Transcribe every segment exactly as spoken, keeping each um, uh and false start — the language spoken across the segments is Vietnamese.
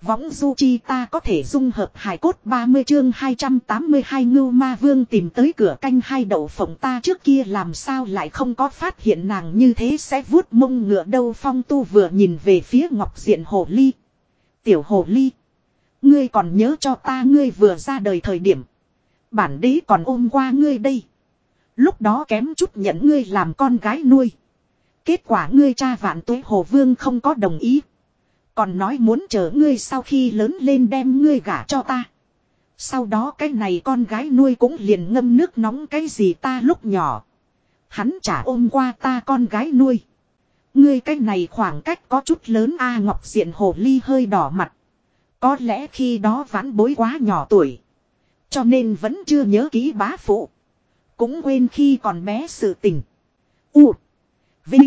Võng du chi ta có thể dung hợp hài cốt ba mươi chương hai trăm tám mươi hai Ngưu Ma Vương tìm tới cửa canh hai đậu phộng ta trước kia làm sao lại không có phát hiện nàng như thế sẽ vuốt mông ngựa đâu. Phong Tu vừa nhìn về phía Ngọc Diện Hồ Ly. Tiểu Hồ Ly. Ngươi còn nhớ cho ta ngươi vừa ra đời thời điểm. Bản đế còn ôm qua ngươi đây. Lúc đó kém chút nhận ngươi làm con gái nuôi. Kết quả ngươi cha Vạn Tuế Hồ Vương không có đồng ý. Còn nói muốn chờ ngươi sau khi lớn lên đem ngươi gả cho ta. Sau đó cái này con gái nuôi cũng liền ngâm nước nóng cái gì ta lúc nhỏ. Hắn chả ôm qua ta con gái nuôi. Ngươi cái này khoảng cách có chút lớn a. Ngọc Diện Hồ Ly hơi đỏ mặt. Có lẽ khi đó vãn bối quá nhỏ tuổi. Cho nên vẫn chưa nhớ kỹ bá phụ. Cũng quên khi còn bé sự tình. U. Vinh.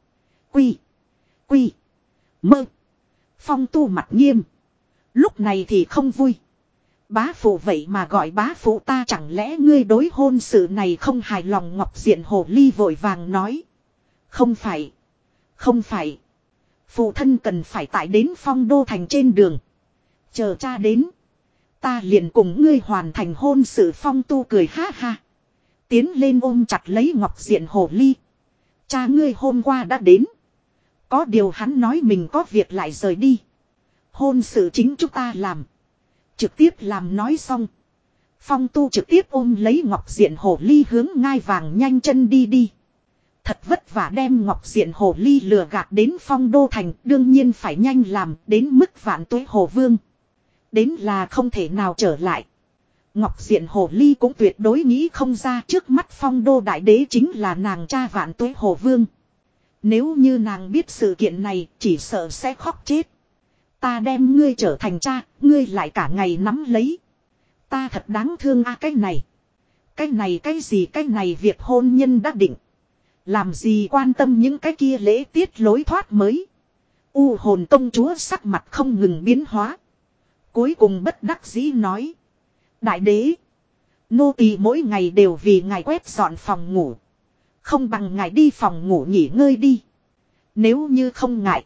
Quy. Quy. Mơ. Phong Tu mặt nghiêm. Lúc này thì không vui. Bá phụ vậy mà gọi bá phụ ta, chẳng lẽ ngươi đối hôn sự này không hài lòng? Ngọc Diện Hồ Ly vội vàng nói. Không phải. Không phải. Phụ thân cần phải tại đến Phong Đô Thành trên đường. Chờ cha đến. Ta liền cùng ngươi hoàn thành hôn sự. Phong Tu cười ha ha. Tiến lên ôm chặt lấy Ngọc Diện Hồ Ly. Cha ngươi hôm qua đã đến. Có điều hắn nói mình có việc lại rời đi. Hôn sự chính chúng ta làm. Trực tiếp làm nói xong. Phong Tu trực tiếp ôm lấy Ngọc Diện Hồ Ly hướng ngai vàng nhanh chân đi đi. Thật vất vả đem Ngọc Diện Hồ Ly lừa gạt đến Phong Đô Thành. Đương nhiên phải nhanh làm đến mức Vạn Tuế Hồ Vương. Đến là không thể nào trở lại. Ngọc Diện Hồ Ly cũng tuyệt đối nghĩ không ra trước mắt Phong Đô Đại Đế chính là nàng cha Vạn Tuế Hồ Vương. Nếu như nàng biết sự kiện này chỉ sợ sẽ khóc chết. Ta đem ngươi trở thành cha, ngươi lại cả ngày nắm lấy. Ta thật đáng thương a. Cái này. Cái này cái gì cái này việc hôn nhân đã định. Làm gì quan tâm những cái kia lễ tiết lối thoát mới. U Hồn công chúa sắc mặt không ngừng biến hóa. Cuối cùng bất đắc dĩ nói. Đại đế. Nô tỳ mỗi ngày đều vì ngài quét dọn phòng ngủ. Không bằng ngài đi phòng ngủ nghỉ ngơi đi. Nếu như không ngại.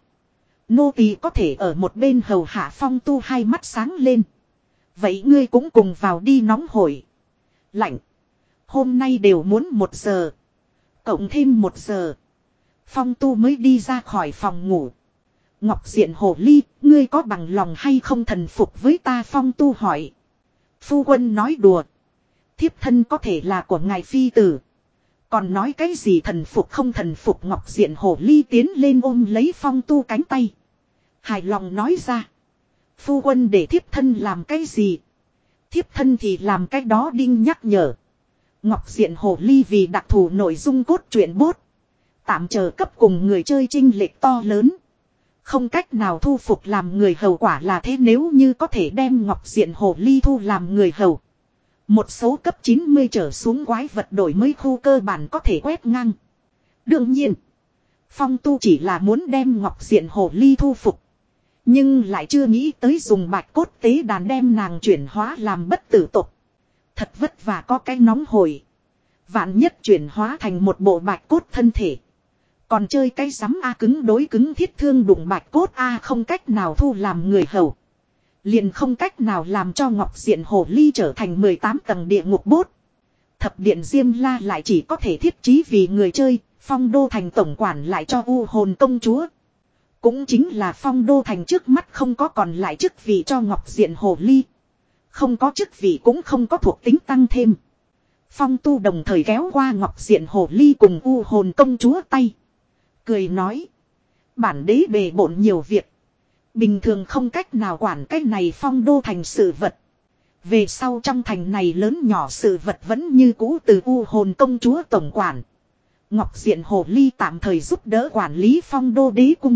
Nô tỳ có thể ở một bên hầu hạ. Phong Tu hai mắt sáng lên. Vậy ngươi cũng cùng vào đi. Nóng hổi. Lạnh. Hôm nay đều muốn một giờ. Cộng thêm một giờ. Phong Tu mới đi ra khỏi phòng ngủ. Ngọc Diện Hồ Ly, ngươi có bằng lòng hay không thần phục với ta? Phong Tu hỏi. Phu quân nói đùa. Thiếp thân có thể là của ngài phi tử. Còn nói cái gì thần phục không thần phục? Ngọc Diện Hồ Ly tiến lên ôm lấy Phong Tu cánh tay. Hài lòng nói ra. Phu quân để thiếp thân làm cái gì? Thiếp thân thì làm cái đó. Đinh nhắc nhở. Ngọc Diện Hồ Ly vì đặc thù nội dung cốt truyện bốt. Tạm chờ cấp cùng người chơi chênh lệch to lớn. Không cách nào thu phục làm người hầu. Quả là thế, nếu như có thể đem Ngọc Diện Hồ Ly thu làm người hầu. Một số cấp chín mươi trở xuống quái vật đổi mới khu cơ bản có thể quét ngang. Đương nhiên. Phong Tu chỉ là muốn đem Ngọc Diện Hồ Ly thu phục. Nhưng lại chưa nghĩ tới dùng bạch cốt tế đàn đem nàng chuyển hóa làm bất tử tục. Thật vất vả có cái nóng hổi. Vạn nhất chuyển hóa thành một bộ bạch cốt thân thể. Còn chơi cái sắm A, cứng đối cứng thiết thương đụng bạch cốt A, không cách nào thu làm người hầu. Liền không cách nào làm cho Ngọc Diện Hồ Ly trở thành mười tám tầng địa ngục bốt. Thập điện Diêm La lại chỉ có thể thiết trí vì người chơi. Phong Đô Thành tổng quản lại cho U Hồn công chúa. Cũng chính là Phong Đô Thành trước mắt không có còn lại chức vị cho Ngọc Diện Hồ Ly. Không có chức vị cũng không có thuộc tính tăng thêm. Phong Tu đồng thời kéo qua Ngọc Diện Hồ Ly cùng U Hồn công chúa tay. Cười nói. Bản đế bề bộn nhiều việc. Bình thường không cách nào quản cái này Phong Đô Thành sự vật. Về sau trong thành này lớn nhỏ sự vật vẫn như cũ từ U Hồn công chúa tổng quản. Ngọc Diện Hồ Ly tạm thời giúp đỡ quản lý Phong Đô đế cung.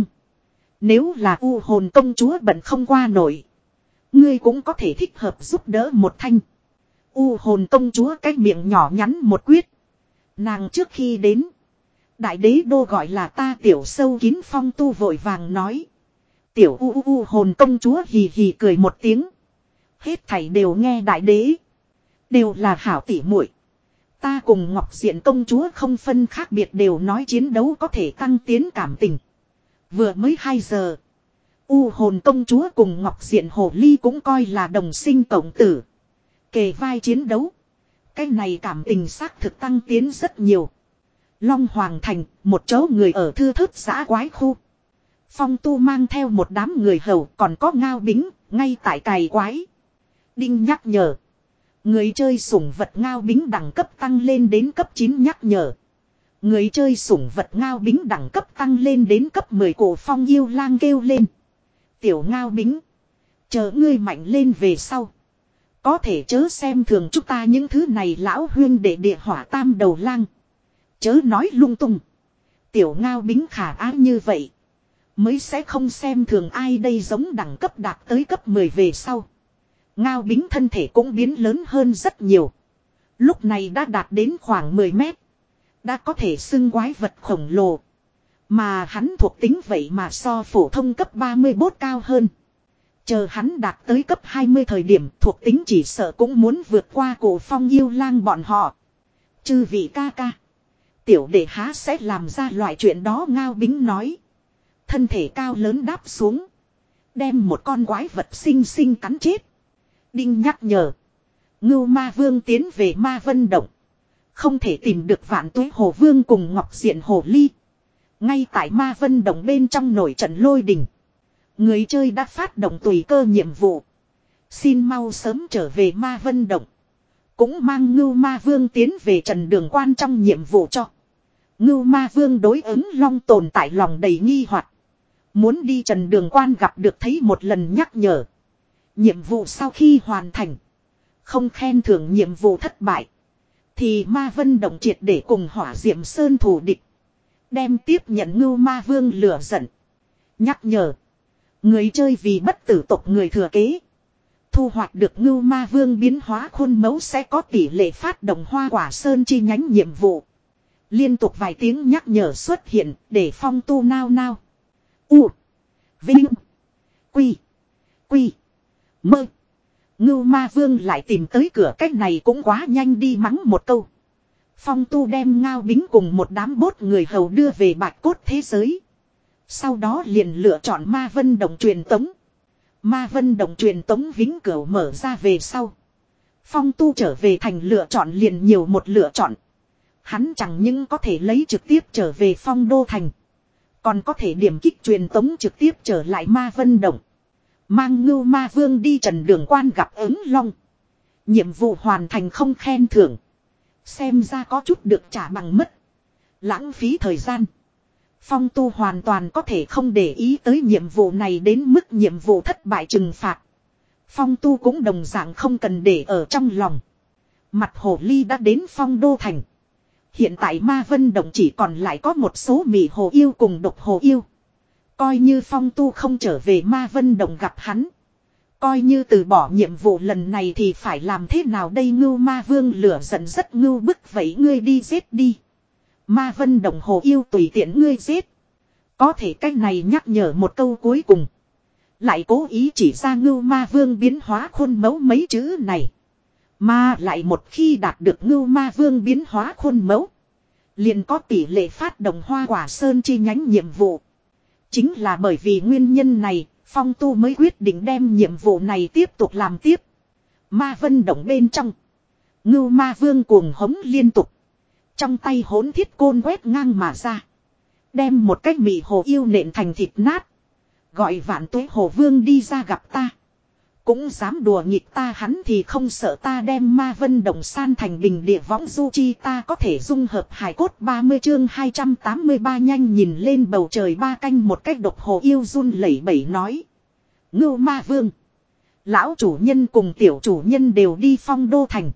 Nếu là U Hồn công chúa bận không qua nổi. Ngươi cũng có thể thích hợp giúp đỡ một thanh. U Hồn công chúa cái miệng nhỏ nhắn một quyết. Nàng trước khi đến. Đại đế đô gọi là ta tiểu sâu kín. Phong Tu vội vàng nói. Tiểu U U Hồn công chúa hì hì cười một tiếng. Hết thảy đều nghe đại đế. Đều là hảo tỉ muội. Ta cùng Ngọc Diện công chúa không phân khác biệt, đều nói chiến đấu có thể tăng tiến cảm tình. Vừa mới hai giờ. U hồn công chúa cùng Ngọc Diện Hồ Ly cũng coi là đồng sinh cộng tử. Kề vai chiến đấu. Cái này cảm tình xác thực tăng tiến rất nhiều. Long Hoàng Thành, một chỗ người ở thưa thớt xã quái khu. Phong Tu mang theo một đám người hầu còn có Ngao Bính, ngay tại cày quái. Đinh nhắc nhở. Người chơi sủng vật Ngao Bính đẳng cấp tăng lên đến cấp chín nhắc nhở. Người chơi sủng vật Ngao Bính đẳng cấp tăng lên đến cấp mười cổ Phong yêu lang kêu lên. Tiểu Ngao Bính. Chờ ngươi mạnh lên về sau. Có thể chớ xem thường chúng ta những thứ này lão huyên để địa hỏa tam đầu lang. Chớ nói lung tung. Tiểu Ngao Bính khả ái như vậy. Mới sẽ không xem thường ai đây giống đẳng cấp đạt tới cấp mười về sau. Ngao Bính thân thể cũng biến lớn hơn rất nhiều. Lúc này đã đạt đến khoảng mười mét. Đã có thể xưng quái vật khổng lồ. Mà hắn thuộc tính vậy mà so phổ thông cấp ba mươi mốt cao hơn. Chờ hắn đạt tới cấp hai mươi thời điểm thuộc tính chỉ sợ cũng muốn vượt qua cổ Phong yêu lang bọn họ. Chư vị ca ca. Tiểu đệ há sẽ làm ra loại chuyện đó Ngao Bính nói. Thân thể cao lớn đáp xuống. Đem một con quái vật xinh xinh cắn chết. Đinh nhắc nhở. Ngưu Ma Vương tiến về Ma Vân Động. Không thể tìm được Vạn Tuế Hồ Vương cùng Ngọc Diện Hồ Ly. Ngay tại Ma Vân Động bên trong nổi trận lôi đình. Người chơi đã phát động tùy cơ nhiệm vụ. Xin mau sớm trở về Ma Vân Động. Cũng mang Ngưu Ma Vương tiến về Trần Đường Quan trong nhiệm vụ cho. Ngưu Ma Vương đối ứng Long tồn tại lòng đầy nghi hoặc. Muốn đi Trần Đường Quan gặp được thấy một lần nhắc nhở. Nhiệm vụ sau khi hoàn thành. Không khen thưởng nhiệm vụ thất bại. Thì Ma Vân Động triệt để cùng Hỏa Diệm Sơn thù địch. Đem tiếp nhận Ngưu Ma Vương lửa giận. Nhắc nhở. Người chơi vì bất tử tộc người thừa kế. Thu hoạch được Ngưu Ma Vương biến hóa khuôn mẫu sẽ có tỷ lệ phát động Hoa Quả Sơn chi nhánh nhiệm vụ. Liên tục vài tiếng nhắc nhở xuất hiện để Phong Tu nao nao. U. Vinh. Quy. Quy. Mơ. Ngưu Ma Vương lại tìm tới cửa cách này cũng quá nhanh đi mắng một câu. Phong Tu đem Ngao Bính cùng một đám bốt người hầu đưa về bạch cốt thế giới. Sau đó liền lựa chọn Ma Vân Động truyền tống. Ma Vân Động truyền tống vĩnh cửu mở ra về sau. Phong Tu trở về thành lựa chọn liền nhiều một lựa chọn. Hắn chẳng những có thể lấy trực tiếp trở về Phong Đô Thành. Còn có thể điểm kích truyền tống trực tiếp trở lại Ma Vân Động. Mang Ngưu Ma Vương đi Trần Đường Quan gặp ứng long. Nhiệm vụ hoàn thành không khen thưởng. Xem ra có chút được trả bằng mất. Lãng phí thời gian. Phong Tu hoàn toàn có thể không để ý tới nhiệm vụ này đến mức nhiệm vụ thất bại trừng phạt. Phong Tu cũng đồng dạng không cần để ở trong lòng. Mặt hồ ly đã đến Phong Đô Thành. Hiện tại Ma Vân Động chỉ còn lại có một số mị hồ yêu cùng độc hồ yêu. Coi như Phong Tu không trở về Ma Vân Động gặp hắn. Coi như từ bỏ nhiệm vụ lần này thì phải làm thế nào đây Ngưu Ma Vương lửa giận rất ngưu bức vậy ngươi đi giết đi. Ma Vân Động hồ yêu tùy tiện ngươi giết. Có thể cách này nhắc nhở một câu cuối cùng. Lại cố ý chỉ ra Ngưu Ma Vương biến hóa khuôn mẫu mấy chữ này. Mà lại một khi đạt được Ngưu Ma Vương biến hóa khuôn mẫu. Liền có tỷ lệ phát động Hoa Quả Sơn chi nhánh nhiệm vụ. Chính là bởi vì nguyên nhân này, Phong Tu mới quyết định đem nhiệm vụ này tiếp tục làm tiếp. Ma Vân Động bên trong. Ngưu Ma Vương cuồng hống liên tục. Trong tay hỗn thiết côn quét ngang mà ra. Đem một cái mị hồ yêu nện thành thịt nát. Gọi Vạn Tuế Hồ Vương đi ra gặp ta. Cũng dám đùa nghịch ta hắn thì không sợ ta đem Ma Vân Động san thành bình địa võng du chi ta có thể dung hợp hài cốt ba mươi chương hai trăm tám mươi ba nhanh nhìn lên bầu trời ba canh một cách độc hồ yêu run lẩy bẩy nói. Ngưu Ma Vương. Lão chủ nhân cùng tiểu chủ nhân đều đi Phong Đô Thành.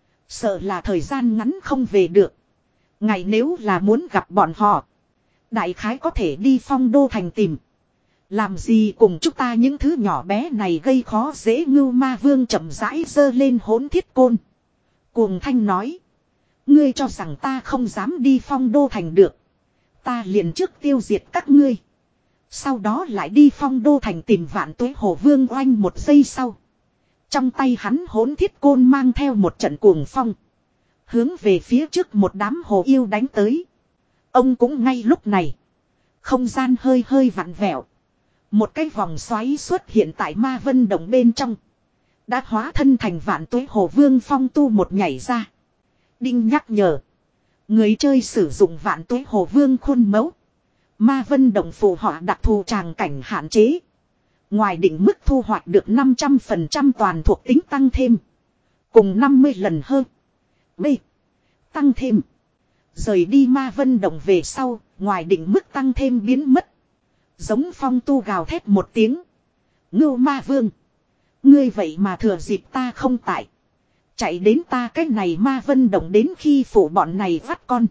Sợ là thời gian ngắn không về được. Ngày nếu là muốn gặp bọn họ. Đại khái có thể đi Phong Đô Thành tìm. Làm gì cùng chúng ta những thứ nhỏ bé này gây khó dễ Ngưu Ma Vương chậm rãi giơ lên hỗn thiết côn. Cuồng thanh nói. Ngươi cho rằng ta không dám đi Phong Đô Thành được. Ta liền trước tiêu diệt các ngươi. Sau đó lại đi Phong Đô Thành tìm Vạn Tuế Hồ Vương oanh một giây sau. Trong tay hắn hỗn thiết côn mang theo một trận cuồng phong. Hướng về phía trước một đám hồ yêu đánh tới. Ông cũng ngay lúc này. Không gian hơi hơi vặn vẹo. Một cái vòng xoáy xuất hiện tại ma vân động bên trong. Đã hóa thân thành vạn tuế hồ vương Phong Tu một nhảy ra. Đinh nhắc nhở. Người chơi sử dụng vạn tuế hồ vương khuôn mẫu. Ma vân động phù họa đặc thù tràng cảnh hạn chế. Ngoài định mức thu hoạch được năm trăm phần trăm toàn thuộc tính tăng thêm. Cùng năm mươi lần hơn. B. Tăng thêm. Rời đi ma vân động về sau, ngoài định mức tăng thêm biến mất. Giống Phong Tu gào thét một tiếng. Ngưu ma vương. Ngươi vậy mà thừa dịp ta không tại. Chạy đến ta cái này ma vân động đến khi phụ bọn này vắt con.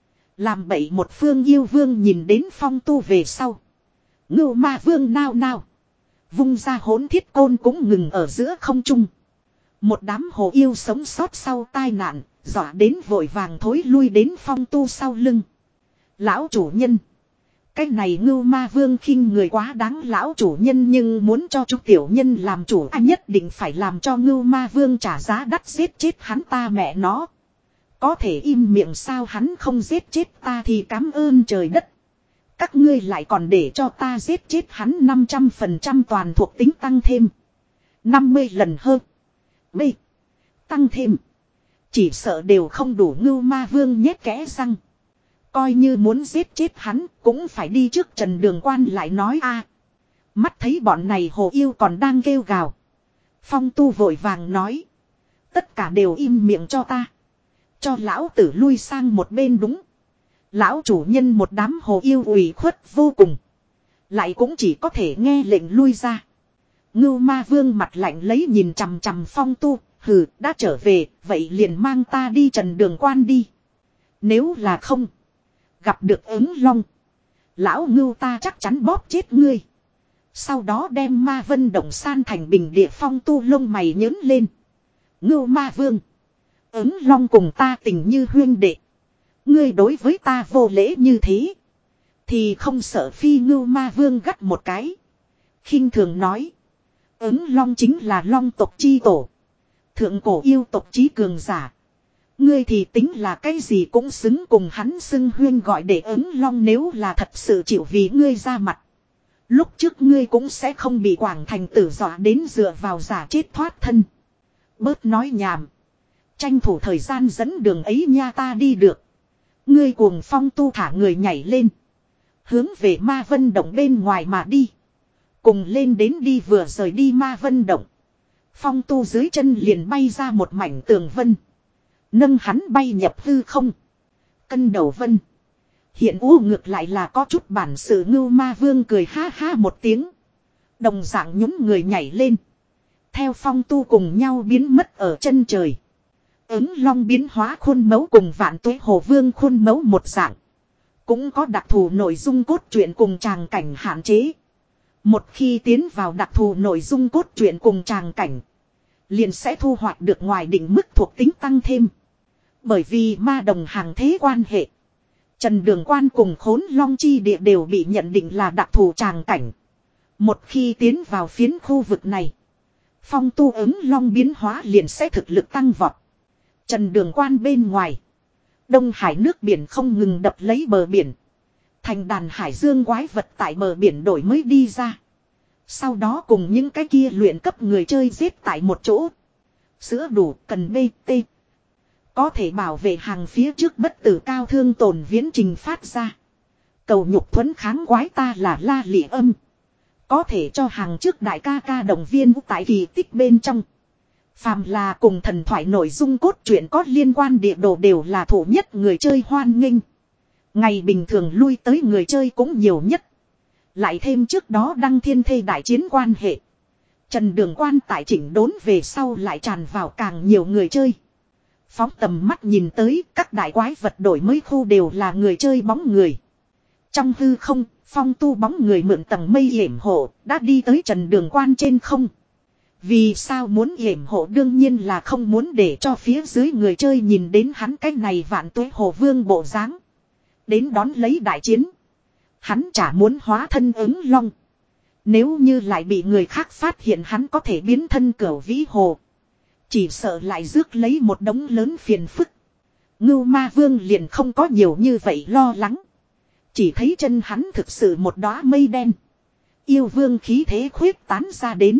Làm bậy một phương yêu vương nhìn đến Phong Tu về sau. Ngưu ma vương nao nao. Vung ra hỗn thiết côn cũng ngừng ở giữa không trung. Một đám hồ yêu sống sót sau tai nạn, dọa đến vội vàng thối lui đến Phong Tu sau lưng. Lão chủ nhân. Cái này Ngưu ma vương khinh người quá đáng lão chủ nhân, nhưng muốn cho chú tiểu nhân làm chủ anh nhất định phải làm cho Ngưu ma vương trả giá đắt giết chết hắn ta mẹ nó. Có thể im miệng sao, hắn không giết chết ta thì cảm ơn trời đất. Các ngươi lại còn để cho ta giết chết hắn năm trăm phần trăm toàn thuộc tính tăng thêm. năm mươi lần hơn. B. Tăng thêm. Chỉ sợ đều không đủ Ngưu ma vương nhét kẽ răng. Coi như muốn giết chết hắn cũng phải đi trước Trần Đường Quan lại nói a. Mắt thấy bọn này hồ yêu còn đang kêu gào. Phong Tu vội vàng nói. Tất cả đều im miệng cho ta. Cho lão tử lui sang một bên đúng. Lão chủ nhân một đám hồ yêu ủy khuất vô cùng. Lại cũng chỉ có thể nghe lệnh lui ra. Ngưu ma vương mặt lạnh lấy nhìn chằm chằm Phong Tu. Hừ, đã trở về, vậy liền mang ta đi Trần Đường Quan đi. Nếu là không gặp được ứng long, lão Ngưu ta chắc chắn bóp chết ngươi. Sau đó đem ma vân động san thành bình địa. Phong Tu lông mày nhớn lên. Ngưu ma vương, ứng long cùng ta tình như huyên đệ. Ngươi đối với ta vô lễ như thế, thì không sợ phi Ngưu ma vương gắt một cái. Khinh thường nói. Ứng long chính là long tộc chi tổ. Thượng cổ yêu tộc chí cường giả. Ngươi thì tính là cái gì cũng xứng cùng hắn xưng huyên gọi để ứng long, nếu là thật sự chịu vì ngươi ra mặt. Lúc trước ngươi cũng sẽ không bị Quảng Thành tử dọa đến dựa vào giả chết thoát thân. Bớt nói nhảm. Tranh thủ thời gian dẫn đường ấy nha, ta đi được. Ngươi cuồng Phong Tu thả người nhảy lên. Hướng về ma vân động bên ngoài mà đi. Cùng lên đến đi vừa rời đi ma vân động. Phong Tu dưới chân liền bay ra một mảnh tường vân. Nâng hắn bay nhập hư không. Cân đầu vân. Hiện u ngược lại là có chút bản sự. Ngưu ma vương cười ha ha một tiếng. Đồng dạng nhún người nhảy lên. Theo Phong Tu cùng nhau biến mất ở chân trời. Ứng long biến hóa khuôn mẫu cùng vạn tuế hồ vương khuôn mẫu một dạng. Cũng có đặc thù nội dung cốt truyện cùng tràng cảnh hạn chế. Một khi tiến vào đặc thù nội dung cốt truyện cùng tràng cảnh, liền sẽ thu hoạch được ngoài định mức thuộc tính tăng thêm. Bởi vì ma đồng hàng thế quan hệ, Trần Đường Quan cùng Khốn Long Chi Địa đều bị nhận định là đặc thù tràng cảnh. Một khi tiến vào phiến khu vực này, Phong Tu ứng long biến hóa liền sẽ thực lực tăng vọt. Trần Đường Quan bên ngoài, Đông Hải nước biển không ngừng đập lấy bờ biển. Thành đàn hải dương quái vật tại bờ biển đổi mới đi ra. Sau đó cùng những cái kia luyện cấp người chơi giết tại một chỗ. Sữa đủ cần bê tê. Có thể bảo vệ hàng phía trước bất tử cao thương tồn viễn trình phát ra. Cầu nhục thuẫn kháng quái ta là la lị âm. Có thể cho hàng trước đại ca ca động viên tại kỳ tích bên trong. Phàm là cùng thần thoại nội dung cốt truyện có liên quan địa đồ đều là thủ nhất người chơi hoan nghênh. Ngày bình thường lui tới người chơi cũng nhiều nhất. Lại thêm trước đó đăng thiên thê đại chiến quan hệ. Trần Đường Quan tại chỉnh đốn về sau lại tràn vào càng nhiều người chơi. Phóng tầm mắt nhìn tới các đại quái vật đổi mới khu đều là người chơi bóng người. Trong hư không, Phong Tu bóng người mượn tầng mây yểm hộ đã đi tới Trần Đường Quan trên không. Vì sao muốn yểm hộ, đương nhiên là không muốn để cho phía dưới người chơi nhìn đến hắn cái này vạn tuế hồ vương bộ dáng. Đến đón lấy đại chiến. Hắn chả muốn hóa thân ứng long. Nếu như lại bị người khác phát hiện hắn có thể biến thân cửu vĩ hồ, chỉ sợ lại rước lấy một đống lớn phiền phức. Ngưu ma vương liền không có nhiều như vậy lo lắng. Chỉ thấy chân hắn thực sự một đóa mây đen. Yêu vương khí thế khuyết tán ra đến.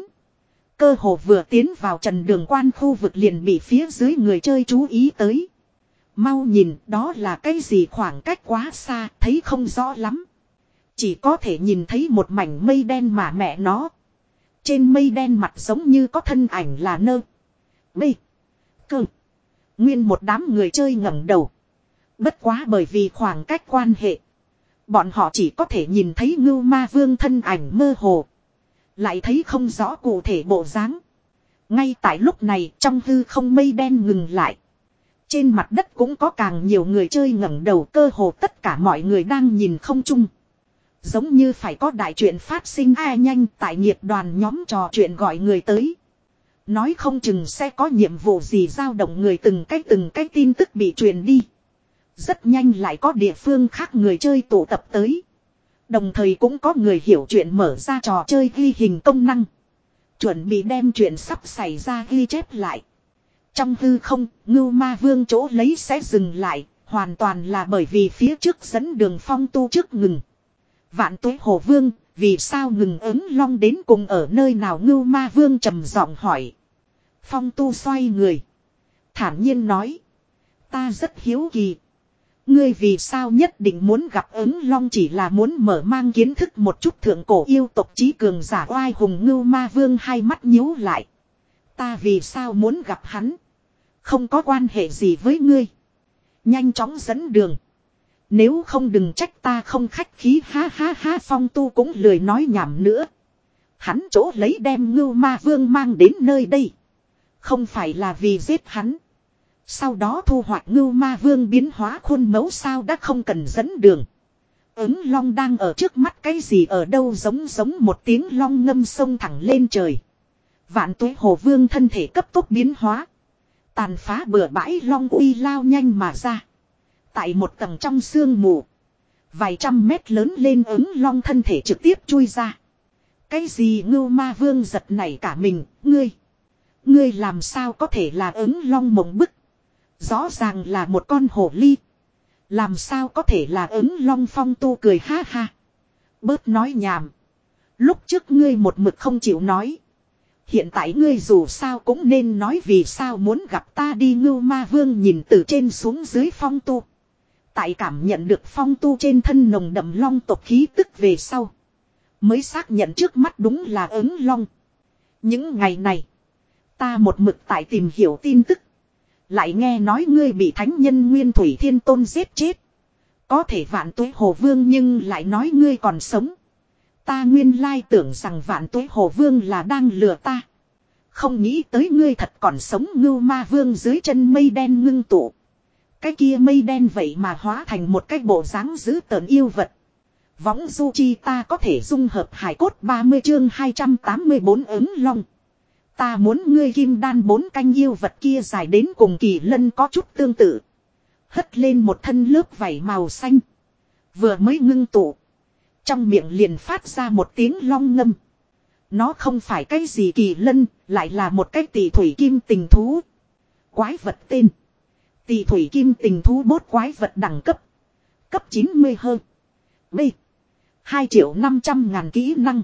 Cơ hồ vừa tiến vào trần đường quan khu vực liền bị phía dưới người chơi chú ý tới. Mau nhìn, đó là cái gì, khoảng cách quá xa, thấy không rõ lắm. Chỉ có thể nhìn thấy một mảnh mây đen mà mẹ nó. Trên mây đen mặt giống như có thân ảnh là nơ. Bê. Cơ. Nguyên một đám người chơi ngẩng đầu. Bất quá bởi vì khoảng cách quan hệ. Bọn họ chỉ có thể nhìn thấy Ngưu Ma Vương thân ảnh mơ hồ. Lại thấy không rõ cụ thể bộ dáng. Ngay tại lúc này trong hư không mây đen ngừng lại. Trên mặt đất cũng có càng nhiều người chơi ngẩng đầu, cơ hồ tất cả mọi người đang nhìn không chung. Giống như phải có đại chuyện phát sinh ai nhanh, tại nghiệp đoàn nhóm trò chuyện gọi người tới. Nói không chừng sẽ có nhiệm vụ gì dao động người, từng cái từng cái tin tức bị truyền đi. Rất nhanh lại có địa phương khác người chơi tụ tập tới. Đồng thời cũng có người hiểu chuyện mở ra trò chơi ghi hình công năng. Chuẩn bị đem chuyện sắp xảy ra ghi chép lại. Trong hư không, Ngưu Ma Vương chỗ lấy sẽ dừng lại, hoàn toàn là bởi vì phía trước dẫn đường Phong Tu trước ngừng. Vạn Tuế Hồ Vương, vì sao ngừng ứng long đến cùng ở nơi nào? Ngưu Ma Vương trầm giọng hỏi. Phong Tu xoay người. Thản nhiên nói. Ta rất hiếu kỳ. Ngươi vì sao nhất định muốn gặp ứng long? Chỉ là muốn mở mang kiến thức một chút thượng cổ yêu tộc chí cường giả oai hùng. Ngưu Ma Vương hai mắt nhíu lại. Ta vì sao muốn gặp hắn? Không có quan hệ gì với ngươi. Nhanh chóng dẫn đường. Nếu không đừng trách ta không khách khí, ha ha ha. Phong Tu cũng lười nói nhảm nữa. Hắn chỗ lấy đem Ngưu Ma Vương mang đến nơi đây. Không phải là vì giết hắn. Sau đó thu hoạch Ngưu Ma Vương biến hóa khuôn mẫu sao? Đã không cần dẫn đường. Ứng long đang ở trước mắt, cái gì ở đâu? Giống giống một tiếng long ngâm sông thẳng lên trời. Vạn Tuế Hồ Vương thân thể cấp tốc biến hóa. Tàn phá bừa bãi long uy lao nhanh mà ra. Tại một tầng trong sương mù. Vài trăm mét lớn lên ứng long thân thể trực tiếp chui ra. Cái gì? Ngưu Ma Vương giật nảy cả mình. Ngươi. Ngươi làm sao có thể là ứng long mộng bức? Rõ ràng là một con hổ ly. Làm sao có thể là ứng long? Phong Tu cười ha ha. Bớt nói nhảm. Lúc trước ngươi một mực không chịu nói. Hiện tại ngươi dù sao cũng nên nói vì sao muốn gặp ta đi. Ngưu Ma Vương nhìn từ trên xuống dưới Phong Tu. Tại cảm nhận được Phong Tu trên thân nồng đậm long tộc khí tức về sau. Mới xác nhận trước mắt đúng là ứng long. Những ngày này. Ta một mực tại tìm hiểu tin tức. Lại nghe nói ngươi bị thánh nhân Nguyên Thủy Thiên Tôn giết chết. Có thể Vạn Tuế Hồ Vương nhưng lại nói ngươi còn sống. Ta nguyên lai tưởng rằng Vạn Tuế Hồ Vương là đang lừa ta. Không nghĩ tới ngươi thật còn sống. Ngưu Ma Vương dưới chân mây đen ngưng tụ. Cái kia mây đen vậy mà hóa thành một cái bộ dáng dữ tợn yêu vật. Võng du chi ta có thể dung hợp hải cốt. Ba mươi chương hai trăm tám mươi bốn ứng long. Ta muốn ngươi kim đan bốn canh. Yêu vật kia dài đến cùng kỳ lân có chút tương tự. Hất lên một thân lớp vảy màu xanh. Vừa mới ngưng tụ. Trong miệng liền phát ra một tiếng long ngâm. Nó không phải cái gì kỳ lân, lại là một cái tỷ thủy kim tình thú. Quái vật tên. Tỷ thủy kim tình thú bốt quái vật đẳng cấp. Cấp chín mươi hơn. B. hai triệu năm trăm ngàn kỹ năng.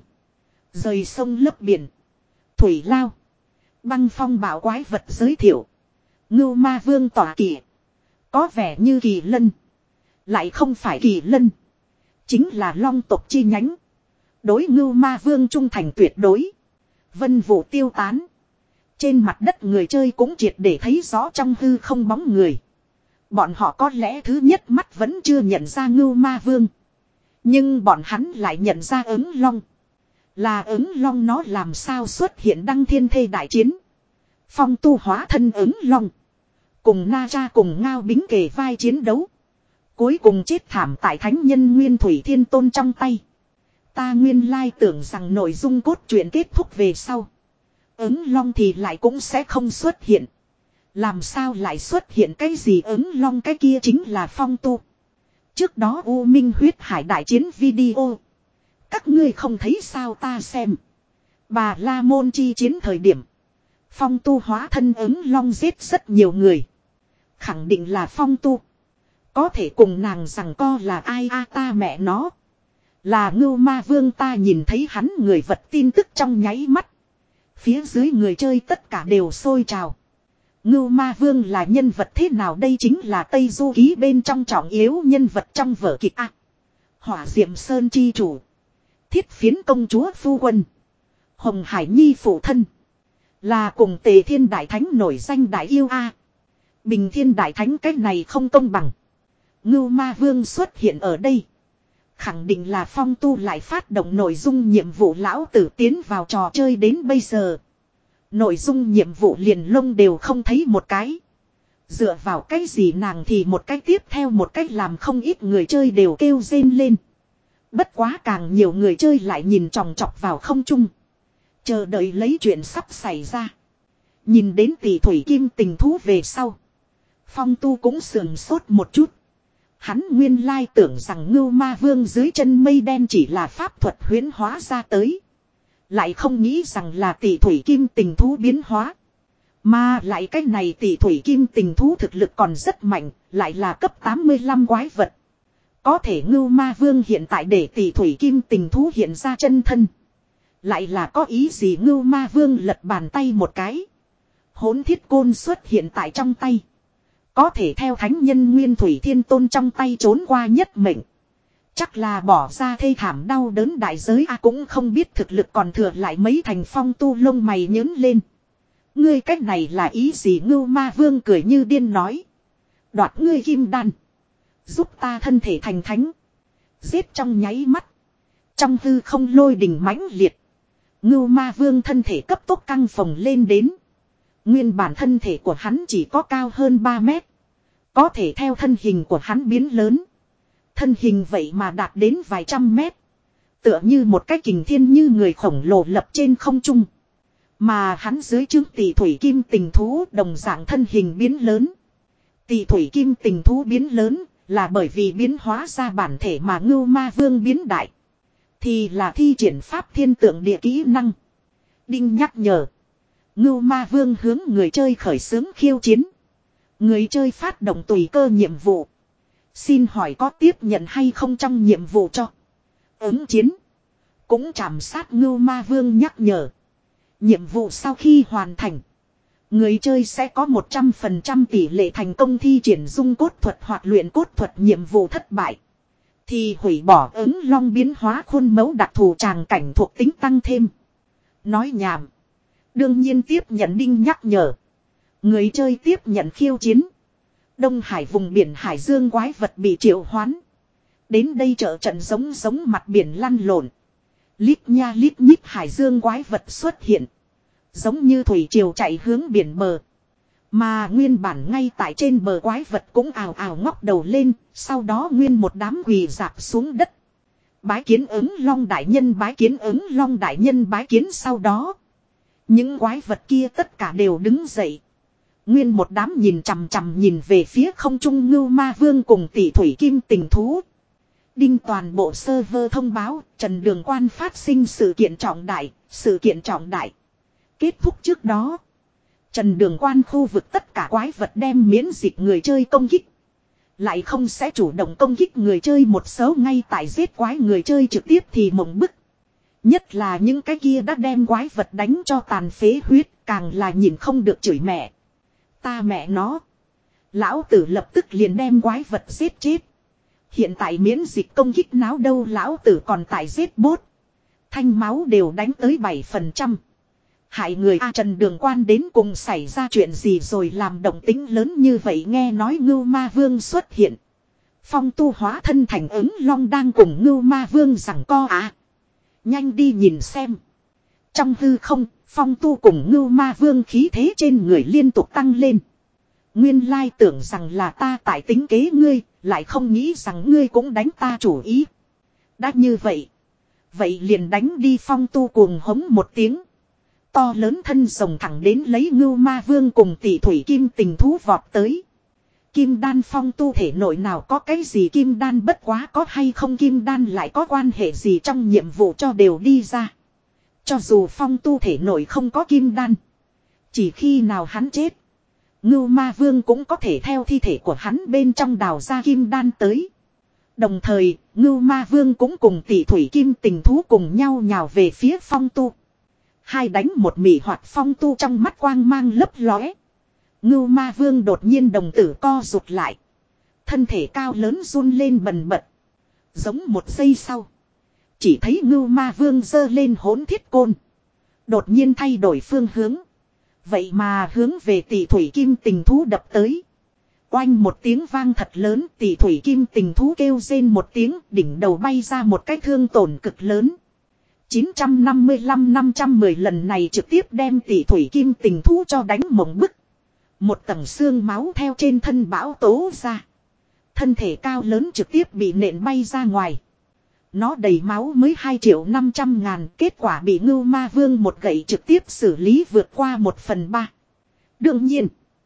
Rời sông lấp biển. Thủy lao. Băng phong bảo quái vật giới thiệu. Ngưu Ma Vương tỏa kỵ. Có vẻ như kỳ lân. Lại không phải kỳ lân. Chính là long tộc chi nhánh. Đối Ngưu Ma Vương trung thành tuyệt đối. Vân vụ tiêu tán. Trên mặt đất người chơi cũng triệt để thấy rõ trong hư không bóng người. Bọn họ có lẽ thứ nhất mắt vẫn chưa nhận ra Ngưu Ma Vương. Nhưng bọn hắn lại nhận ra ứng long. Là ứng long, nó làm sao xuất hiện đăng thiên thê đại chiến. Phong Tu hóa thân ứng long. Cùng Na Cha cùng Ngao Bính kề vai chiến đấu. Cuối cùng chết thảm tại thánh nhân Nguyên Thủy Thiên Tôn trong tay. Ta nguyên lai tưởng rằng nội dung cốt truyện kết thúc về sau. Ứng long thì lại cũng sẽ không xuất hiện. Làm sao lại xuất hiện cái gì? Ứng long cái kia chính là Phong Tu. Trước đó U Minh huyết hải đại chiến video. Các ngươi không thấy sao? Ta xem. Bà La Môn chi chiến thời điểm. Phong Tu hóa thân ứng long giết rất nhiều người. Khẳng định là Phong Tu. Có thể cùng nàng rằng co là ai a? Ta mẹ nó. Là Ngưu Ma Vương ta nhìn thấy hắn người vật tin tức trong nháy mắt. Phía dưới người chơi tất cả đều sôi trào. Ngưu Ma Vương là nhân vật thế nào đây chính là Tây Du Ký bên trong trọng yếu nhân vật trong vở kịch A. Hỏa Diệm Sơn chi chủ. Thiết Phiến công chúa phu quân. Hồng Hải Nhi phụ thân. Là cùng Tề Thiên Đại Thánh nổi danh đại yêu A. Bình Thiên Đại Thánh cách này không công bằng. Ngưu Ma Vương xuất hiện ở đây. Khẳng định là Phong Tu lại phát động nội dung nhiệm vụ lão tử tiến vào trò chơi đến bây giờ. Nội dung nhiệm vụ liền lông đều không thấy một cái. Dựa vào cái gì nàng thì một cái tiếp theo một cách làm không ít người chơi đều kêu rên lên. Bất quá càng nhiều người chơi lại nhìn chòng chọc vào không trung. Chờ đợi lấy chuyện sắp xảy ra. Nhìn đến tỷ thủy kim tình thú về sau. Phong Tu cũng sườn sốt một chút. Hắn nguyên lai tưởng rằng Ngưu Ma Vương dưới chân mây đen chỉ là pháp thuật huyễn hóa ra tới. Lại không nghĩ rằng là tỷ thủy kim tình thú biến hóa. Mà lại cái này tỷ thủy kim tình thú thực lực còn rất mạnh, lại là cấp tám mươi lăm quái vật. Có thể Ngưu Ma Vương hiện tại để tỷ thủy kim tình thú hiện ra chân thân. Lại là có ý gì? Ngưu Ma Vương lật bàn tay một cái. Hỗn thiết côn xuất hiện tại trong tay. Có thể theo thánh nhân Nguyên Thủy Thiên Tôn trong tay trốn qua nhất mệnh. Chắc là bỏ ra thê thảm đau đớn đại giới a, cũng không biết thực lực còn thừa lại mấy thành. Phong Tu lông mày nhớn lên. Ngươi cách này là ý gì? Ngưu Ma Vương cười như điên nói. Đoạt ngươi kim đan. Giúp ta thân thể thành thánh. Giết trong nháy mắt. Trong hư không lôi đình mãnh liệt. Ngưu Ma Vương thân thể cấp tốc căng phồng lên đến. Nguyên bản thân thể của hắn chỉ có cao hơn ba mét. Có thể theo thân hình của hắn biến lớn. Thân hình vậy mà đạt đến vài trăm mét. Tựa như một cái kình thiên như người khổng lồ lập trên không trung. Mà hắn dưới trướng tỷ thủy kim tình thú đồng dạng thân hình biến lớn. Tỷ thủy kim tình thú biến lớn là bởi vì biến hóa ra bản thể mà Ngưu Ma Vương biến đại. Thì là thi triển pháp thiên tượng địa kỹ năng. Đinh nhắc nhở. Ngưu Ma Vương hướng người chơi khởi xướng khiêu chiến. Người chơi phát động tùy cơ nhiệm vụ. Xin hỏi có tiếp nhận hay không trong nhiệm vụ cho. Ứng chiến. Cũng chạm sát Ngưu Ma Vương nhắc nhở. Nhiệm vụ sau khi hoàn thành. Người chơi sẽ có một trăm phần trăm tỷ lệ thành công thi triển dung cốt thuật hoặc luyện cốt thuật. Nhiệm vụ thất bại thì hủy bỏ ứng long biến hóa khuôn mẫu đặc thù tràng cảnh thuộc tính tăng thêm. Nói nhảm. Đương nhiên tiếp nhận đinh nhắc nhở. Người chơi tiếp nhận khiêu chiến. Đông Hải vùng biển Hải Dương quái vật bị triệu hoán. Đến đây trợ trận giống giống mặt biển lăn lộn. Lít nha lít nhít Hải Dương quái vật xuất hiện. Giống như thủy triều chạy hướng biển bờ. Mà nguyên bản ngay tại trên bờ quái vật cũng ào ào ngóc đầu lên. Sau đó nguyên một đám quỳ dạp xuống đất. Bái kiến ứng long đại nhân, bái kiến ứng long đại nhân, bái kiến. Sau đó những quái vật kia tất cả đều đứng dậy. Nguyên một đám nhìn chằm chằm nhìn về phía không trung Ngưu Ma Vương cùng tỷ thủy kim tình thú. Đinh toàn bộ server thông báo Trần Đường Quan phát sinh sự kiện trọng đại. Sự kiện trọng đại kết thúc trước đó, Trần Đường Quan khu vực tất cả quái vật đem miễn dịch người chơi công kích. Lại không sẽ chủ động công kích người chơi. Một số ngay tại giết quái người chơi trực tiếp thì mộng bức. Nhất là những cái kia đã đem quái vật đánh cho tàn phế huyết, càng là nhìn không được chửi mẹ. Ta mẹ nó. Lão tử lập tức liền đem quái vật giết chết. Hiện tại miễn dịch công kích náo đâu, lão tử còn tại giết bốt. Thanh máu đều đánh tới bảy phần trăm. Hại người A. Trần Đường Quan đến cùng xảy ra chuyện gì rồi làm động tính lớn như vậy? Nghe nói Ngưu Ma Vương xuất hiện. Phong Tu hóa thân thành ứng long đang cùng Ngưu Ma Vương giằng co à. Nhanh đi nhìn xem. Trong hư không, Phong Tu cùng Ngưu Ma Vương khí thế trên người liên tục tăng lên. Nguyên lai tưởng rằng là ta tại tính kế ngươi, lại không nghĩ rằng ngươi cũng đánh ta chủ ý. Đã như vậy, vậy liền đánh đi. Phong Tu cuồng hống một tiếng. To lớn thân rồng thẳng đến lấy Ngưu Ma Vương cùng tỷ thủy kim tình thú vọt tới. Kim đan. Phong Tu thể nội nào có cái gì kim đan, bất quá có hay không kim đan lại có quan hệ gì, trong nhiệm vụ cho đều đi ra. Cho dù Phong Tu thể nội không có kim đan, chỉ khi nào hắn chết, Ngưu Ma Vương cũng có thể theo thi thể của hắn bên trong đào ra kim đan tới. Đồng thời Ngưu Ma Vương cũng cùng tỷ thủy kim tình thú cùng nhau nhào về phía Phong Tu. Hai đánh một mị hoạt Phong Tu trong mắt quang mang lấp lóe. Ngưu Ma Vương đột nhiên đồng tử co rụt lại. Thân thể cao lớn run lên bần bật. Giống một giây sau. Chỉ thấy Ngưu Ma Vương giơ lên hỗn thiết côn. Đột nhiên thay đổi phương hướng. Vậy mà hướng về tỷ thủy kim tình thú đập tới. Oanh một tiếng vang thật lớn, tỷ thủy kim tình thú kêu rên một tiếng, đỉnh đầu bay ra một cái thương tổn cực lớn. chín trăm năm mươi lăm năm trăm mười lần này trực tiếp đem tỷ thủy kim tình thú cho đánh mộng bức. Một tầng xương máu theo trên thân bão tố ra. Thân thể cao lớn trực tiếp bị nện bay ra ngoài. Nó đầy máu mới hai triệu năm trăm ngàn, kết quả bị Ngưu Ma Vương một gậy trực tiếp xử lý vượt qua một phần ba. Đương nhiên,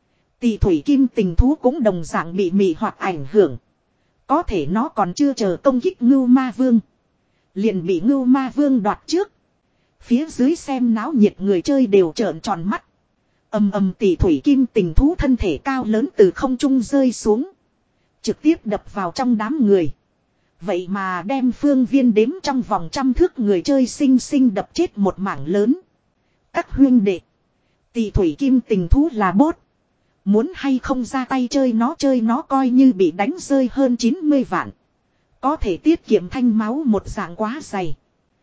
tỷ thủy kim tình thú cũng đồng dạng bị mị hoặc ảnh hưởng. Có thể nó còn chưa chờ công kích Ngưu Ma Vương, liền bị Ngưu Ma Vương đoạt trước. Phía dưới xem náo nhiệt người chơi đều trợn tròn mắt. Ầm ầm, tỷ thủy kim tình thú thân thể cao lớn từ không trung rơi xuống, trực tiếp đập vào trong đám người. Vậy mà đem phương viên đếm trong vòng trăm thước người chơi xinh xinh đập chết một mảng lớn. Các huynh đệ, tỷ thủy kim tình thú là bốt. Muốn hay không ra tay chơi nó, chơi nó coi như bị đánh rơi hơn chín mươi vạn. Có thể tiết kiệm thanh máu một dạng quá dày.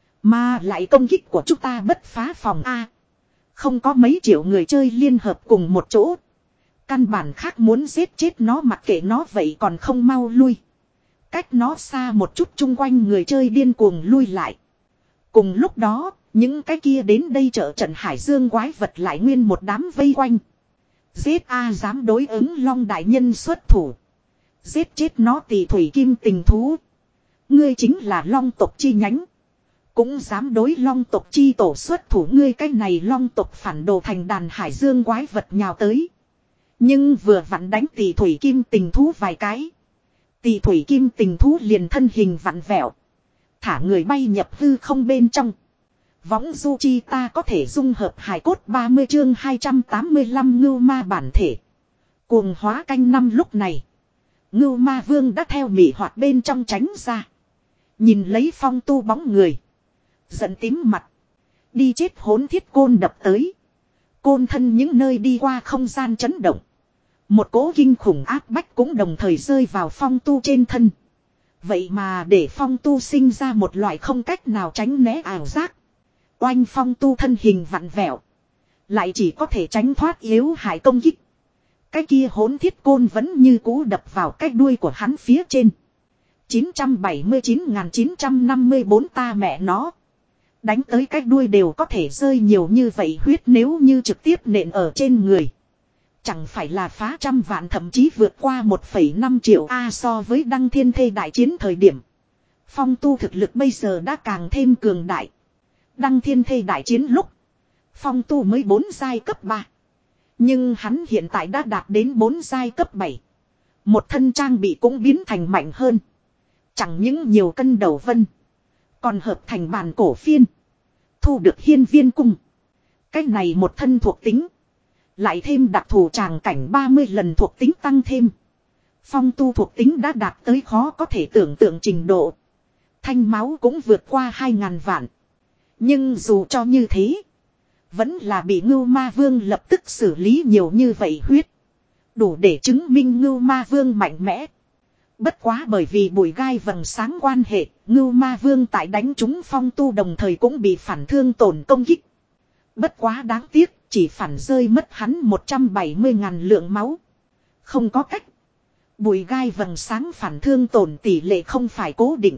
Mà lại công kích của chúng ta bất phá phòng A. Không có mấy triệu người chơi liên hợp cùng một chỗ. Căn bản khác muốn giết chết nó mặc kệ nó vậy còn không mau lui. Cách nó xa một chút, chung quanh người chơi điên cuồng lui lại. Cùng lúc đó, những cái kia đến đây trợ trận hải dương quái vật lại nguyên một đám vây quanh. Giết A, dám đối ứng Long đại nhân xuất thủ. Giết chết nó tỷ thủy kim tình thú. Ngươi chính là Long tộc chi nhánh. Cũng dám đối Long tộc chi tổ xuất thủ, ngươi cái này Long tộc phản đồ thành đàn hải dương quái vật nhào tới. Nhưng vừa vặn đánh tỷ thủy kim tình thú vài cái. Tỷ thủy kim tình thú liền thân hình vặn vẹo. Thả người bay nhập hư không bên trong. Võng du chi ta có thể dung hợp hài cốt ba mươi chương hai trăm tám mươi lăm Ngưu Ma bản thể. Cuồng hóa canh năm lúc này. Ngưu Ma Vương đã theo mị hoạt bên trong tránh ra. Nhìn lấy Phong Tu bóng người. Giận tím mặt. Đi chết hỗn thiết côn đập tới. Côn thân những nơi đi qua không gian chấn động. Một cỗ kinh khủng áp bách cũng đồng thời rơi vào Phong Tu trên thân. Vậy mà để Phong Tu sinh ra một loại không cách nào tránh né ảo giác. Oanh, Phong Tu thân hình vặn vẹo. Lại chỉ có thể tránh thoát yếu hại công kích. Cái kia hỗn thiết côn vẫn như cũ đập vào cái đuôi của hắn phía trên. chín trăm bảy mươi chín nghìn chín trăm năm mươi bốn ta mẹ nó. Đánh tới cái đuôi đều có thể rơi nhiều như vậy huyết, nếu như trực tiếp nện ở trên người. Chẳng phải là phá trăm vạn, thậm chí vượt qua một phẩy năm triệu A. So với Đăng Thiên Thê đại chiến thời điểm, Phong Tu thực lực bây giờ đã càng thêm cường đại. Đăng Thiên Thê đại chiến lúc, Phong Tu mới bốn giai cấp ba. Nhưng hắn hiện tại đã đạt đến bốn giai cấp bảy. Một thân trang bị cũng biến thành mạnh hơn. Chẳng những nhiều cân đầu vân, còn hợp thành bàn cổ phiên. Thu được hiên viên cung. Cái này một thân thuộc tính. Lại thêm đặc thù tràng cảnh ba mươi lần thuộc tính tăng thêm. Phong Tu thuộc tính đã đạt tới khó có thể tưởng tượng trình độ. Thanh máu cũng vượt qua hai ngàn vạn. Nhưng dù cho như thế, vẫn là bị Ngưu Ma Vương lập tức xử lý nhiều như vậy huyết. Đủ để chứng minh Ngưu Ma Vương mạnh mẽ. Bất quá bởi vì bụi gai vầng sáng quan hệ, Ngưu Ma Vương tại đánh trúng Phong Tu đồng thời cũng bị phản thương tổn công kích. Bất quá đáng tiếc, chỉ phản rơi mất hắn một trăm bảy mươi ngàn lượng máu. Không có cách. Bụi gai vầng sáng phản thương tổn tỷ lệ không phải cố định,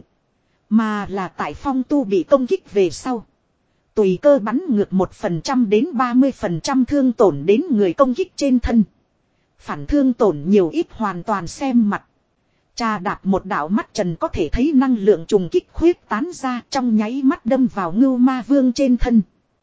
mà là tại Phong Tu bị công kích về sau, tùy cơ bắn ngược một phần trăm đến ba mươi phần trăm thương tổn đến người công kích trên thân. Phản thương tổn nhiều ít hoàn toàn xem mặt. Trà đạp một đạo mắt trần có thể thấy năng lượng trùng kích khuyết tán ra, trong nháy mắt đâm vào Ngưu Ma Vương trên thân.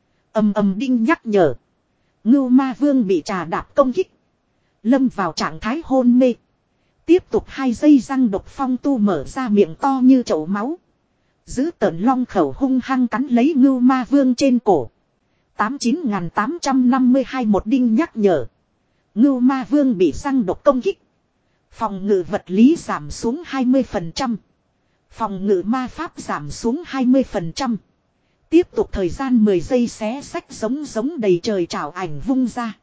Ầm ầm, đinh nhắc nhở. Ngưu Ma Vương bị trà đạp công kích, lâm vào trạng thái hôn mê. Tiếp tục hai giây răng độc. Phong Tu mở ra miệng to như chậu máu, giữ tợn long khẩu hung hăng cắn lấy Ngưu Ma Vương trên cổ. tám mươi chín nghìn tám trăm năm mươi hai một đinh nhắc nhở. Ngưu Ma Vương bị răng độc công kích, phòng ngự vật lý giảm xuống hai mươi phần trăm. Phòng ngự ma pháp giảm xuống hai mươi phần trăm. Tiếp tục thời gian mười giây xé sách giống giống đầy trời trảo ảnh vung ra.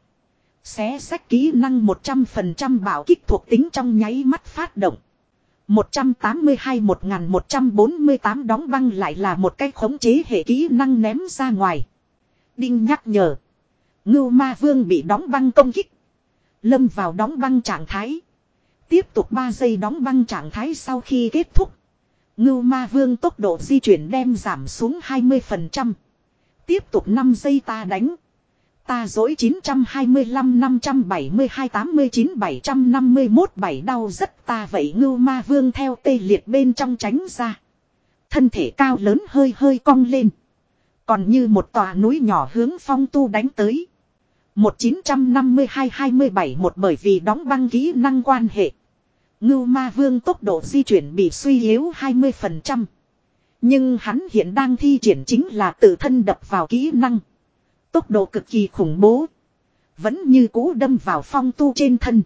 Xé sách kỹ năng một trăm phần trăm bạo kích thuộc tính trong nháy mắt phát động. một trăm tám mươi hai một nghìn một trăm bốn mươi tám đóng băng lại là một cách khống chế hệ kỹ năng ném ra ngoài. Đinh nhắc nhở. Ngưu ma vương bị đóng băng công kích. Lâm vào đóng băng trạng thái. Tiếp tục ba giây đóng băng trạng thái sau khi kết thúc. Ngưu ma vương tốc độ di chuyển đem giảm xuống hai mươi phần trăm. Tiếp tục năm giây ta đánh. Ta dối chín trăm hai mươi lăm năm trăm bảy mươi hai tám mươi chín bảy trăm năm mươi mốt bảy đau rất ta vậy ngưu ma vương theo tê liệt bên trong tránh ra. Thân thể cao lớn hơi hơi cong lên. Còn như một tòa núi nhỏ hướng Phong Tu đánh tới. một chín năm hai hai mươi bảy một bởi vì đóng băng kỹ năng quan hệ. Ngưu ma vương tốc độ di chuyển bị suy yếu hai mươi phần trăm. Nhưng hắn hiện đang thi triển chính là tự thân đập vào kỹ năng. Tốc độ cực kỳ khủng bố. Vẫn như cũ đâm vào Phong Tu trên thân.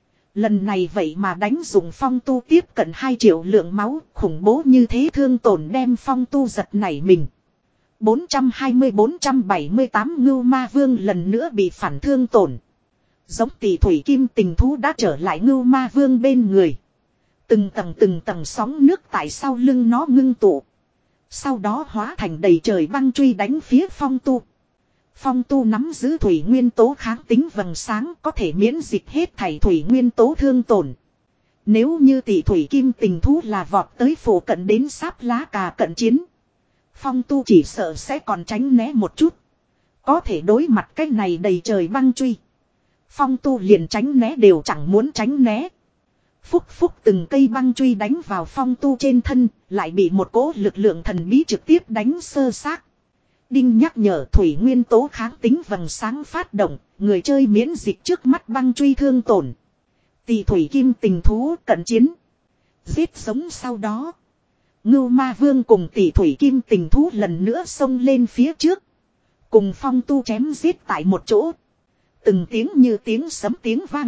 Lần này vậy mà đánh dùng Phong Tu tiếp cận hai triệu lượng máu. Khủng bố như thế thương tổn đem Phong Tu giật nảy mình. bốn trăm hai mươi bốn trăm bảy mươi tám ngưu ma vương lần nữa bị phản thương tổn. Giống tỷ thủy kim tình thú đã trở lại ngưu ma vương bên người. Từng tầng từng tầng sóng nước tại sau lưng nó ngưng tụ. Sau đó hóa thành đầy trời băng truy đánh phía Phong Tu. Phong Tu nắm giữ thủy nguyên tố kháng tính vầng sáng có thể miễn dịch hết thảy thủy nguyên tố thương tổn. Nếu như tỷ thủy kim tình thú là vọt tới phủ cận đến sáp lá cà cận chiến. Phong Tu chỉ sợ sẽ còn tránh né một chút. Có thể đối mặt cái này đầy trời băng truy. Phong Tu liền tránh né đều chẳng muốn tránh né. Phúc phúc từng cây băng truy đánh vào Phong Tu trên thân, lại bị một cỗ lực lượng thần bí trực tiếp đánh sơ xác. Đinh nhắc nhở thủy nguyên tố kháng tính vầng sáng phát động, người chơi miễn dịch trước mắt băng truy thương tổn. Tỷ thủy kim tình thú cận chiến. Giết sống sau đó. Ngưu ma vương cùng tỷ thủy kim tình thú lần nữa xông lên phía trước. Cùng Phong Tu chém giết tại một chỗ. Từng tiếng như tiếng sấm tiếng vang.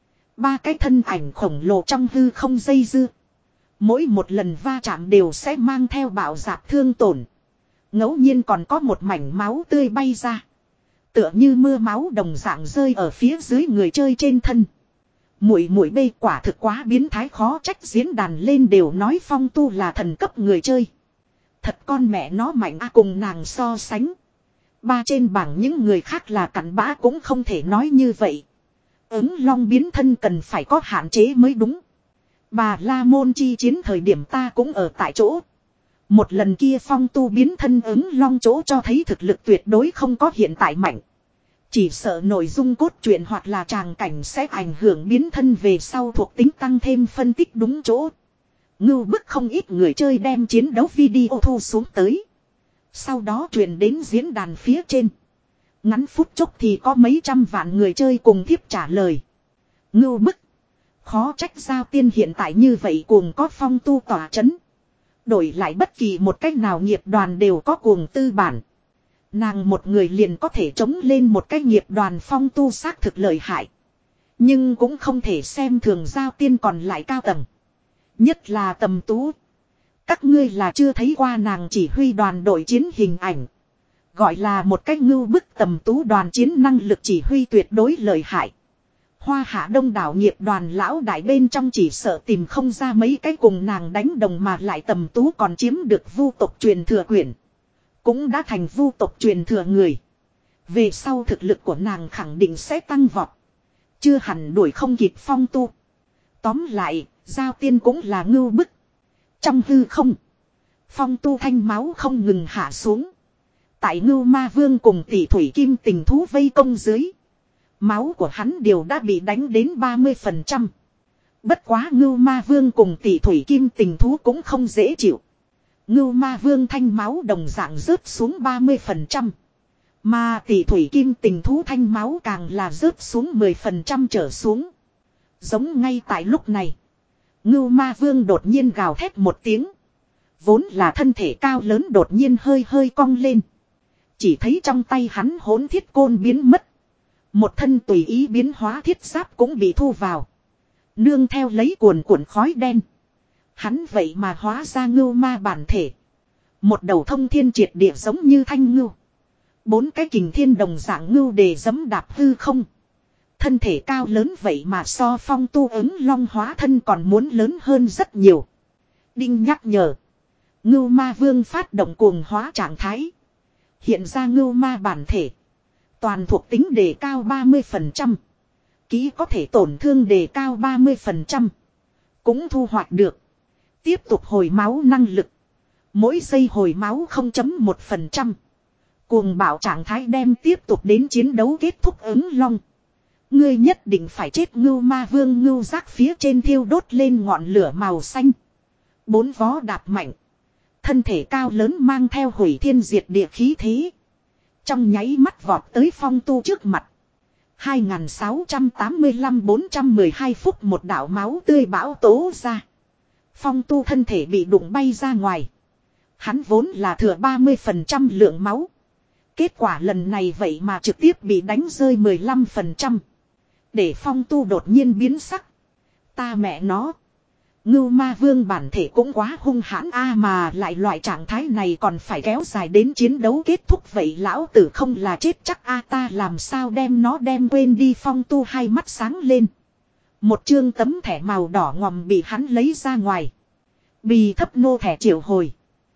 Ba cái thân ảnh khổng lồ trong hư không dây dưa. Mỗi một lần va chạm đều sẽ mang theo bạo dạp thương tổn. Ngẫu nhiên còn có một mảnh máu tươi bay ra. Tựa như mưa máu đồng dạng rơi ở phía dưới người chơi trên thân. Muội muội bê quả thực quá biến thái khó trách diễn đàn lên đều nói Phong Tu là thần cấp người chơi. Thật con mẹ nó mạnh a cùng nàng so sánh. Ba trên bảng những người khác là cặn bã cũng không thể nói như vậy. Ứng long biến thân cần phải có hạn chế mới đúng. Bà La Môn chi chiến thời điểm ta cũng ở tại chỗ. Một lần kia Phong Tu biến thân ứng long chỗ cho thấy thực lực tuyệt đối không có hiện tại mạnh. Chỉ sợ nội dung cốt truyện hoặc là tràng cảnh sẽ ảnh hưởng biến thân về sau thuộc tính tăng thêm phân tích đúng chỗ. Ngưu bức không ít người chơi đem chiến đấu video thu xuống tới. Sau đó truyền đến diễn đàn phía trên. Ngắn phút chốc thì có mấy trăm vạn người chơi cùng thiếp trả lời. Ngưu bức. Khó trách Giao Tiên hiện tại như vậy cuồng có Phong Tu tỏa chấn. Đổi lại bất kỳ một cách nào nghiệp đoàn đều có cuồng tư bản. Nàng một người liền có thể chống lên một cái nghiệp đoàn Phong Tu xác thực lợi hại. Nhưng cũng không thể xem thường Giao Tiên còn lại cao tầng. Nhất là Tầm Tú. Các ngươi là chưa thấy qua nàng chỉ huy đoàn đội chiến hình ảnh. Gọi là một cách ngưu bức Tầm Tú đoàn chiến năng lực chỉ huy tuyệt đối lợi hại. Hoa hạ đông đảo nghiệp đoàn lão đại bên trong chỉ sợ tìm không ra mấy cái cùng nàng đánh đồng mà lại Tầm Tú còn chiếm được vu tộc truyền thừa quyển. Cũng đã thành vu tộc truyền thừa người. Về sau thực lực của nàng khẳng định sẽ tăng vọt. Chưa hẳn đuổi không kịp Phong Tu. Tóm lại, Giao Tiên cũng là ngưu bức. Trong hư không, Phong Tu thanh máu không ngừng hạ xuống. Tại ngưu ma vương cùng tỷ thủy kim tình thú vây công dưới. Máu của hắn đều đã bị đánh đến ba mươi phần trăm. Bất quá ngưu ma vương cùng tỷ thủy kim tình thú cũng không dễ chịu. Ngưu ma vương thanh máu đồng dạng rớt xuống ba mươi phần trăm. Mà tỷ thủy kim tình thú thanh máu càng là rớt xuống mười phần trăm trở xuống. Giống ngay tại lúc này. Ngưu ma vương đột nhiên gào thét một tiếng. Vốn là thân thể cao lớn đột nhiên hơi hơi cong lên. Chỉ thấy trong tay hắn hỗn thiết côn biến mất. Một thân tùy ý biến hóa thiết giáp cũng bị thu vào. Nương theo lấy cuồn cuộn khói đen. Hắn vậy mà hóa ra ngưu ma bản thể. Một đầu thông thiên triệt địa giống như thanh ngưu. Bốn cái kình thiên đồng dạng ngưu đề giẫm đạp hư không. Thân thể cao lớn vậy mà so Phong Tu ứng long hóa thân còn muốn lớn hơn rất nhiều. Đinh nhắc nhở. Ngưu ma vương phát động cuồng hóa trạng thái. Hiện ra ngưu ma bản thể. Toàn thuộc tính đề cao ba mươi phần trăm. Ký có thể tổn thương đề cao ba mươi phần trăm. Cũng thu hoạch được. Tiếp tục hồi máu năng lực. Mỗi giây hồi máu không phẩy một phần trăm. Cuồng bạo trạng thái đem tiếp tục đến chiến đấu kết thúc ứng long. Ngươi nhất định phải chết ngưu ma vương ngưu giác phía trên thiêu đốt lên ngọn lửa màu xanh. Bốn vó đạp mạnh. Thân thể cao lớn mang theo hủy thiên diệt địa khí thế. Trong nháy mắt vọt tới Phong Tu trước mặt. hai nghìn sáu trăm tám mươi lăm bốn trăm mười hai phút một đạo máu tươi bão tố ra. Phong Tu thân thể bị đụng bay ra ngoài. Hắn vốn là thừa ba mươi phần trăm lượng máu. Kết quả lần này vậy mà trực tiếp bị đánh rơi mười lăm phần trăm. Để Phong Tu đột nhiên biến sắc. Ta mẹ nó. Ngưu ma vương bản thể cũng quá hung hãn a mà lại loại trạng thái này còn phải kéo dài đến chiến đấu kết thúc vậy lão tử không là chết chắc a ta làm sao đem nó đem quên đi. Phong Tu hai mắt sáng lên. Một chương tấm thẻ màu đỏ ngòm bị hắn lấy ra ngoài. Bì thấp nô thẻ triệu hồi.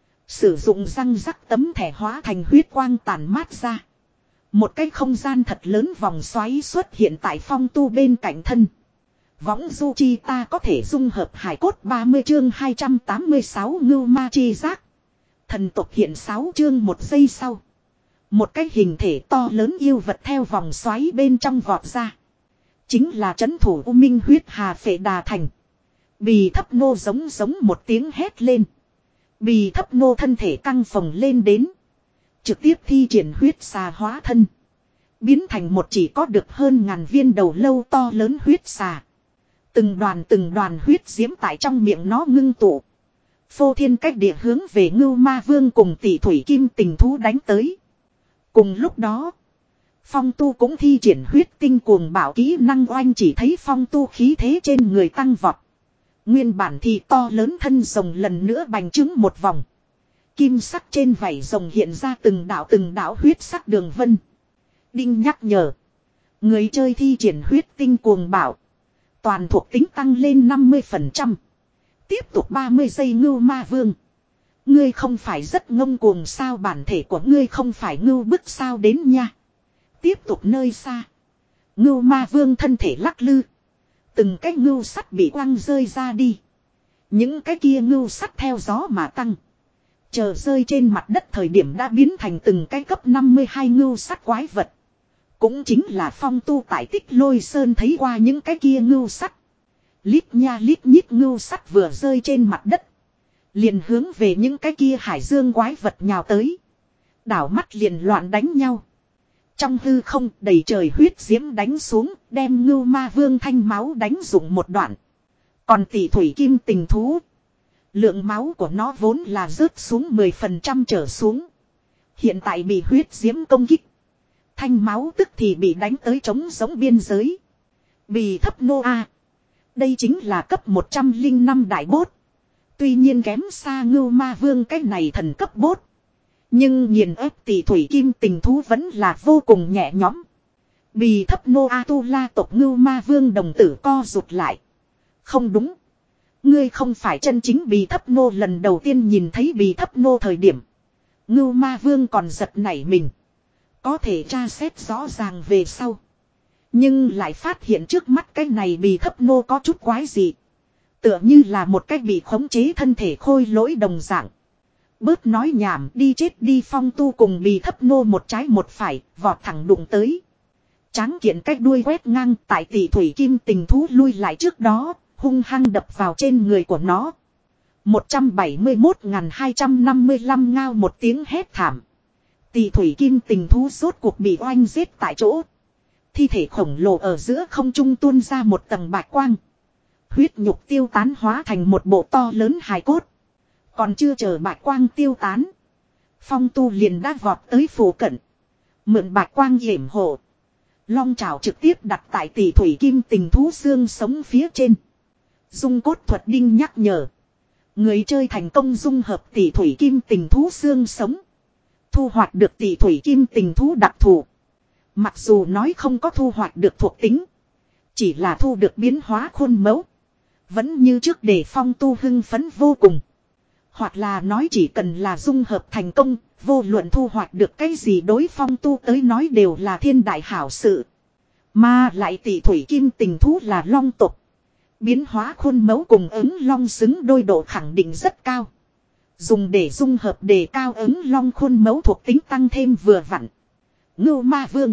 Sử dụng răng rắc tấm thẻ hóa thành huyết quang tàn mát ra. Một cái không gian thật lớn vòng xoáy xuất hiện tại Phong Tu bên cạnh thân. Võng du chi ta có thể dung hợp hải cốt ba mươi chương hai trăm tám mươi sáu ngưu ma chi giác. Thần tộc hiện sáu chương một giây sau. Một cái hình thể to lớn yêu vật theo vòng xoáy bên trong vọt ra. Chính là trấn thủ U Minh huyết hà phệ đà thành. Bì thấp nô giống giống một tiếng hét lên. Bì thấp nô thân thể căng phồng lên đến. Trực tiếp thi triển huyết xà hóa thân. Biến thành một chỉ có được hơn ngàn viên đầu lâu to lớn huyết xà. Từng đoàn từng đoàn huyết diễm tại trong miệng nó ngưng tụ. Phô thiên cách địa hướng về ngưu ma vương cùng tỷ thủy kim tình thú đánh tới. Cùng lúc đó. Phong Tu cũng thi triển huyết tinh cuồng bạo kỹ năng oanh chỉ thấy Phong Tu khí thế trên người tăng vọt. Nguyên bản thì to lớn thân rồng lần nữa bành trướng một vòng. Kim sắc trên vảy rồng hiện ra từng đạo từng đạo huyết sắc đường vân. Đinh nhắc nhở. Người chơi thi triển huyết tinh cuồng bạo. Toàn thuộc tính tăng lên năm mươi phần trăm. Tiếp tục ba mươi giây ngưu ma vương. Ngươi không phải rất ngông cuồng sao bản thể của ngươi không phải ngưu bức sao đến nha. Tiếp tục nơi xa. Ngưu ma vương thân thể lắc lư. Từng cái ngưu sắt bị quăng rơi ra đi. Những cái kia ngưu sắt theo gió mà tăng. Chờ rơi trên mặt đất thời điểm đã biến thành từng cái cấp năm mươi hai ngưu sắt quái vật. Cũng chính là Phong Tu tại Tích Lôi Sơn thấy qua những cái kia ngưu sắt. Lít nha lít nhít ngưu sắt vừa rơi trên mặt đất. Liền hướng về những cái kia hải dương quái vật nhào tới. Đảo mắt liền loạn đánh nhau. Trong hư không đầy trời huyết diễm đánh xuống, đem ngưu ma vương thanh máu đánh dụng một đoạn. Còn tỷ thủy kim tình thú. Lượng máu của nó vốn là rớt xuống mười phần trăm trở xuống. Hiện tại bị huyết diễm công kích. Thanh máu tức thì bị đánh tới trống giống biên giới. Bì thấp nô a. Đây chính là cấp một trăm lẻ năm đại bốt. Tuy nhiên kém xa ngưu ma vương cái này thần cấp bốt. Nhưng nghiền ép tỷ thủy kim tình thú vẫn là vô cùng nhẹ nhõm. Bì thấp nô a tu la tộc ngưu ma vương đồng tử co rụt lại. Không đúng. Ngươi không phải chân chính bì thấp nô lần đầu tiên nhìn thấy bì thấp nô thời điểm. Ngưu ma vương còn giật nảy mình. Có thể tra xét rõ ràng về sau. Nhưng lại phát hiện trước mắt cái này bì thấp nô có chút quái gì. Tựa như là một cách bị khống chế thân thể khôi lỗi đồng dạng. Bớt nói nhảm đi chết đi. Phong Tu cùng bì thấp nô một trái một phải vọt thẳng đụng tới. Tráng kiện cách đuôi quét ngang tại tỷ thủy kim tình thú lui lại trước đó. Hung hăng đập vào trên người của nó. một trăm bảy mươi mốt nghìn hai trăm năm mươi lăm ngao một tiếng hét thảm. Tỷ thủy kim tình thú rốt cuộc bị oanh giết tại chỗ. Thi thể khổng lồ ở giữa không trung tuôn ra một tầng bạch quang. Huyết nhục tiêu tán hóa thành một bộ to lớn hài cốt. Còn chưa chờ bạch quang tiêu tán. Phong Tu liền đã vọt tới phủ cận. Mượn bạch quang yểm hộ. Long trảo trực tiếp đặt tại tỷ thủy kim tình thú xương sống phía trên. Dung cốt thuật đinh nhắc nhở. Người chơi thành công dung hợp tỷ thủy kim tình thú xương sống. Thu hoạch được tỷ thủy kim tình thú đặc thù. Mặc dù nói không có thu hoạch được thuộc tính. Chỉ là thu được biến hóa khuôn mẫu. Vẫn như trước để Phong Tu hưng phấn vô cùng. Hoặc là nói chỉ cần là dung hợp thành công, vô luận thu hoạch được cái gì đối Phong Tu tới nói đều là thiên đại hảo sự. Mà lại tỷ thủy kim tình thú là long tộc. Biến hóa khuôn mẫu cùng ứng long xứng đôi độ khẳng định rất cao. Dùng để dung hợp đề cao ứng long khuôn mẫu thuộc tính tăng thêm vừa vặn. Ngưu Ma Vương.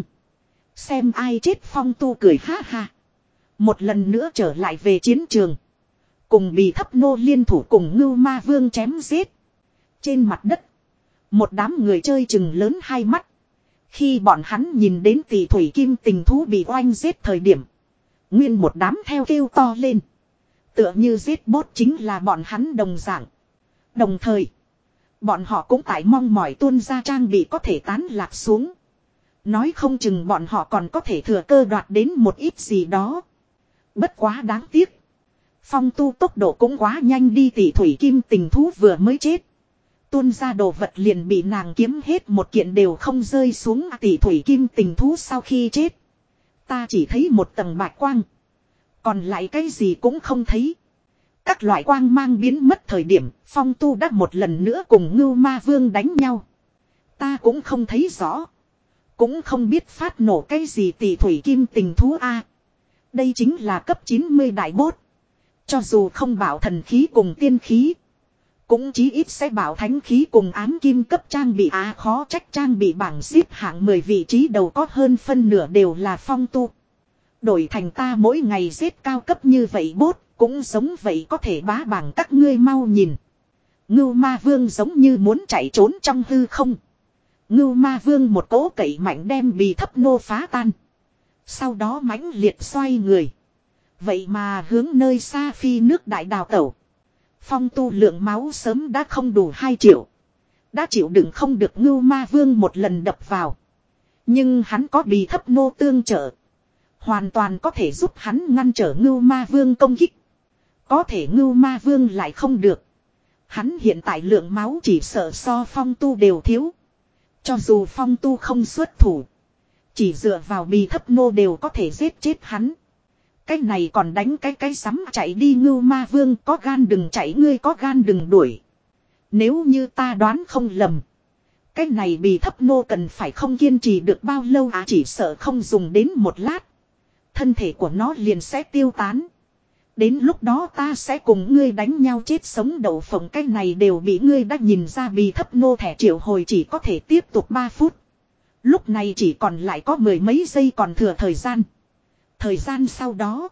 Xem ai chết Phong Tu cười ha ha. Một lần nữa trở lại về chiến trường. Cùng Bì Thấp Nô liên thủ cùng Ngưu Ma Vương chém giết. Trên mặt đất. Một đám người chơi chừng lớn hai mắt. Khi bọn hắn nhìn đến tỷ thủy kim tình thú bị oanh giết thời điểm. Nguyên một đám theo kêu to lên. Tựa như giết bốt chính là bọn hắn đồng dạng. Đồng thời. Bọn họ cũng tại mong mỏi tuôn ra trang bị có thể tán lạc xuống. Nói không chừng bọn họ còn có thể thừa cơ đoạt đến một ít gì đó. Bất quá đáng tiếc. Phong Tu tốc độ cũng quá nhanh đi, tỷ thủy kim tình thú vừa mới chết. Tuôn ra đồ vật liền bị nàng kiếm hết một kiện đều không rơi xuống. Tỷ thủy kim tình thú sau khi chết. Ta chỉ thấy một tầng bạch quang. Còn lại cái gì cũng không thấy. Các loại quang mang biến mất thời điểm, Phong Tu đã một lần nữa cùng Ngưu Ma Vương đánh nhau. Ta cũng không thấy rõ. Cũng không biết phát nổ cái gì tỷ thủy kim tình thú a. Đây chính là cấp chín mươi đại bốt. Cho dù không bảo thần khí cùng tiên khí. Cũng chí ít sẽ bảo thánh khí cùng ám kim cấp trang bị á, khó trách trang bị bảng xếp hạng mười vị trí đầu có hơn phân nửa đều là Phong Tu. Đổi thành ta mỗi ngày giết cao cấp như vậy bốt, cũng giống vậy có thể bá bảng các ngươi mau nhìn. Ngưu Ma Vương giống như muốn chạy trốn trong hư không. Ngưu Ma Vương một cỗ cậy mạnh đem Bì Thấp Nô phá tan. Sau đó mãnh liệt xoay người. Vậy mà hướng nơi xa phi nước đại đào tẩu. Phong Tu lượng máu sớm đã không đủ hai triệu. Đã chịu đựng không được Ngưu Ma Vương một lần đập vào. Nhưng hắn có Bì Thấp Nô tương trợ. Hoàn toàn có thể giúp hắn ngăn trở Ngưu Ma Vương công kích. Có thể Ngưu Ma Vương lại không được. Hắn hiện tại lượng máu chỉ sợ so Phong Tu đều thiếu. Cho dù Phong Tu không xuất thủ. Chỉ dựa vào Bì Thấp Nô đều có thể giết chết hắn. Cái này còn đánh cái cái sắm chạy đi. Ngưu Ma Vương có gan đừng chạy, ngươi có gan đừng đuổi. Nếu như ta đoán không lầm. Cái này Bì Thấp Nô cần phải không kiên trì được bao lâu à, chỉ sợ không dùng đến một lát. Thân thể của nó liền sẽ tiêu tán. Đến lúc đó ta sẽ cùng ngươi đánh nhau chết sống đậu phộng, cái này đều bị ngươi đã nhìn ra. Bì Thấp Nô thẻ triệu hồi chỉ có thể tiếp tục ba phút. Lúc này chỉ còn lại có mười mấy giây còn thừa thời gian. Thời gian sau đó,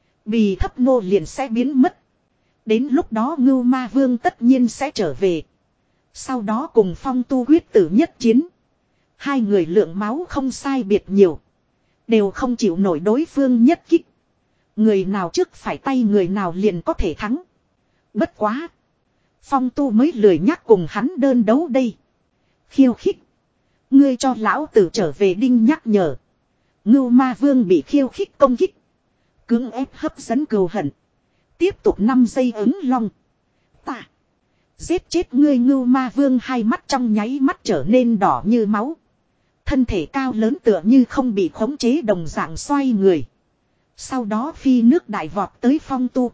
Bì Thấp Nô liền sẽ biến mất. Đến lúc đó Ngưu Ma Vương tất nhiên sẽ trở về. Sau đó cùng Phong Tu quyết tử nhất chiến. Hai người lượng máu không sai biệt nhiều. Đều không chịu nổi đối phương nhất kích. Người nào trước phải tay người nào liền có thể thắng. Bất quá. Phong Tu mới lười nhắc cùng hắn đơn đấu đây. Khiêu khích. Ngươi cho lão tử trở về đinh nhắc nhở. Ngưu Ma Vương bị khiêu khích công kích. Cưỡng ép hấp dẫn cừu hận. Tiếp tục năm giây ứng long. Ta. Giết chết ngươi. Ngưu Ma Vương hai mắt trong nháy mắt trở nên đỏ như máu. Thân thể cao lớn tựa như không bị khống chế đồng dạng xoay người. Sau đó phi nước đại vọt tới Phong Tu.